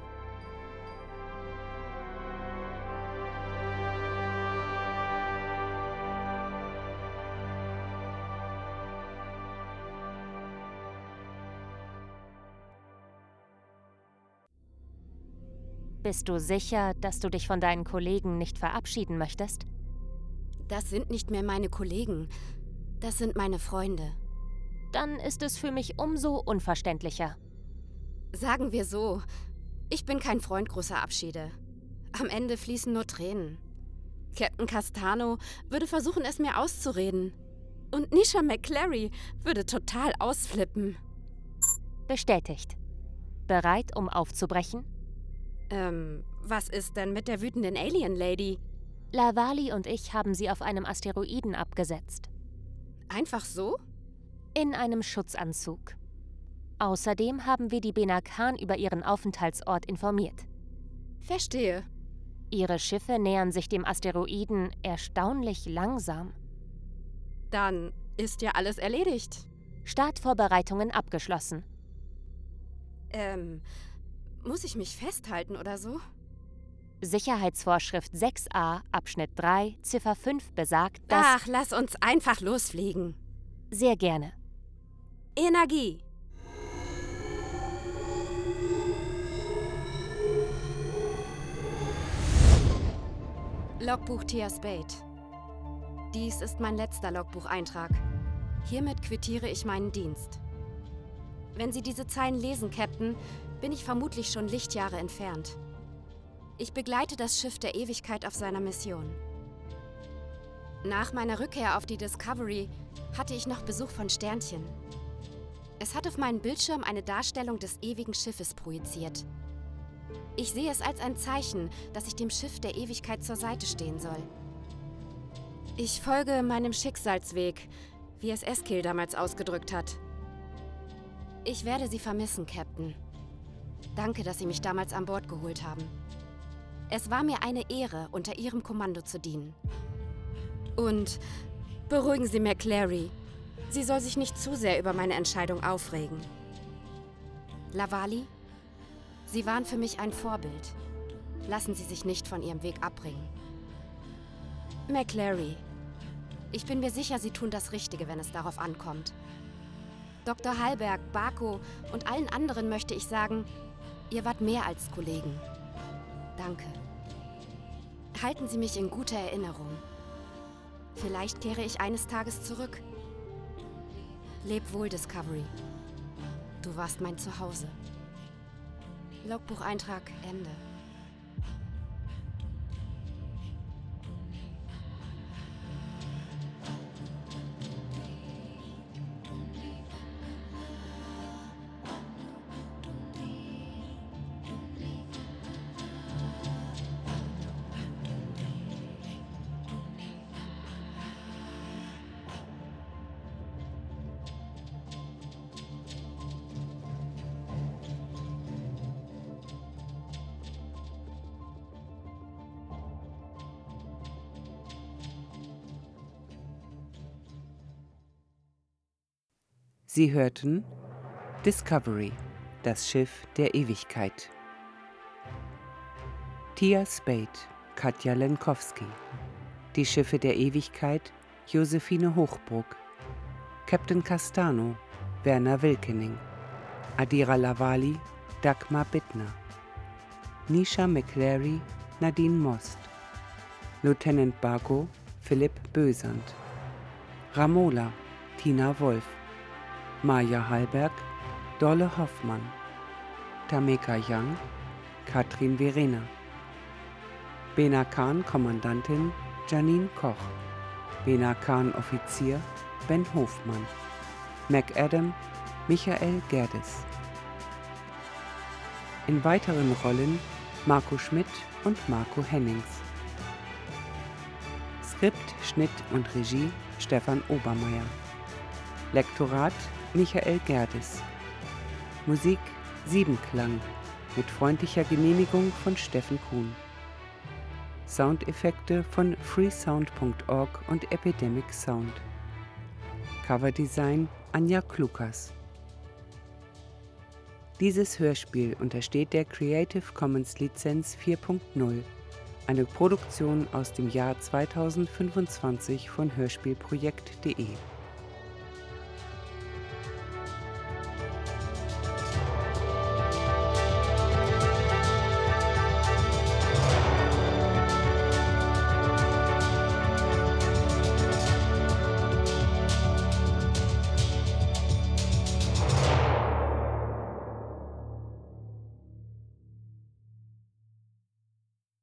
Bist du sicher, dass du dich von deinen Kollegen nicht verabschieden möchtest? Das sind nicht mehr meine Kollegen. Das sind meine Freunde. Dann ist es für mich umso unverständlicher. Sagen wir so, ich bin kein Freund großer Abschiede. Am Ende fließen nur Tränen. Captain Castano würde versuchen, es mir auszureden. Und Nisha McClary würde total ausflippen. Bestätigt. Bereit, um aufzubrechen? Ähm, was ist denn mit der wütenden Alien Lady? Lavali und ich haben sie auf einem Asteroiden abgesetzt. Einfach so? In einem Schutzanzug. Außerdem haben wir die Benar Khan über ihren Aufenthaltsort informiert. Verstehe. Ihre Schiffe nähern sich dem Asteroiden erstaunlich langsam. Dann ist ja alles erledigt. Startvorbereitungen abgeschlossen. Ähm, muss ich mich festhalten oder so? Sicherheitsvorschrift sechs a, Abschnitt drei, Ziffer fünf besagt, dass... Ach, lass uns einfach losfliegen. Sehr gerne. Energie. Logbuch Tia Spade. Dies ist mein letzter Logbucheintrag. Hiermit quittiere ich meinen Dienst. Wenn Sie diese Zeilen lesen, Captain, bin ich vermutlich schon Lichtjahre entfernt. Ich begleite das Schiff der Ewigkeit auf seiner Mission. Nach meiner Rückkehr auf die Discovery hatte ich noch Besuch von Sternchen. Es hat auf meinen Bildschirm eine Darstellung des ewigen Schiffes projiziert. Ich sehe es als ein Zeichen, dass ich dem Schiff der Ewigkeit zur Seite stehen soll. Ich folge meinem Schicksalsweg, wie es Eskil damals ausgedrückt hat. Ich werde Sie vermissen, Captain. Danke, dass Sie mich damals an Bord geholt haben. Es war mir eine Ehre, unter Ihrem Kommando zu dienen. Und beruhigen Sie McClary. Sie soll sich nicht zu sehr über meine Entscheidung aufregen. Lavali, Sie waren für mich ein Vorbild. Lassen Sie sich nicht von Ihrem Weg abbringen. McClary, ich bin mir sicher, Sie tun das Richtige, wenn es darauf ankommt. Doktor Hallberg, Bako und allen anderen möchte ich sagen, ihr wart mehr als Kollegen. Danke. Halten Sie mich in guter Erinnerung. Vielleicht kehre ich eines Tages zurück. Leb wohl, Discovery. Du warst mein Zuhause. Logbucheintrag Ende. Sie hörten Discovery, das Schiff der Ewigkeit. Tia Spade, Katja Lenkowski. Die Schiffe der Ewigkeit, Josephine Hochbruck. Captain Castano, Werner Wilkening. Adira Lavali, Dagmar Bittner. Nisha McClary, Nadine Most. Lieutenant Bago, Philipp Bösand. Ramola, Tina Wolf. Maja Hallberg, Dolle Hoffmann. Tameka Young, Katrin Verena. Bena Khan Kommandantin, Janine Koch. Bena Khan Offizier, Ben Hofmann. McAdam, Michael Gerdes. In weiteren Rollen Marco Schmidt und Marco Hennings. Skript, Schnitt und Regie Stefan Obermeier. Lektorat Michael Gerdes. Musik Siebenklang mit freundlicher Genehmigung von Steffen Kuhn. Soundeffekte von freesound punkt org und Epidemic Sound. Coverdesign Anja Klukas. Dieses Hörspiel untersteht der Creative Commons Lizenz vier Punkt null, eine Produktion aus dem Jahr zweitausendfünfundzwanzig von hörspielprojekt punkt de.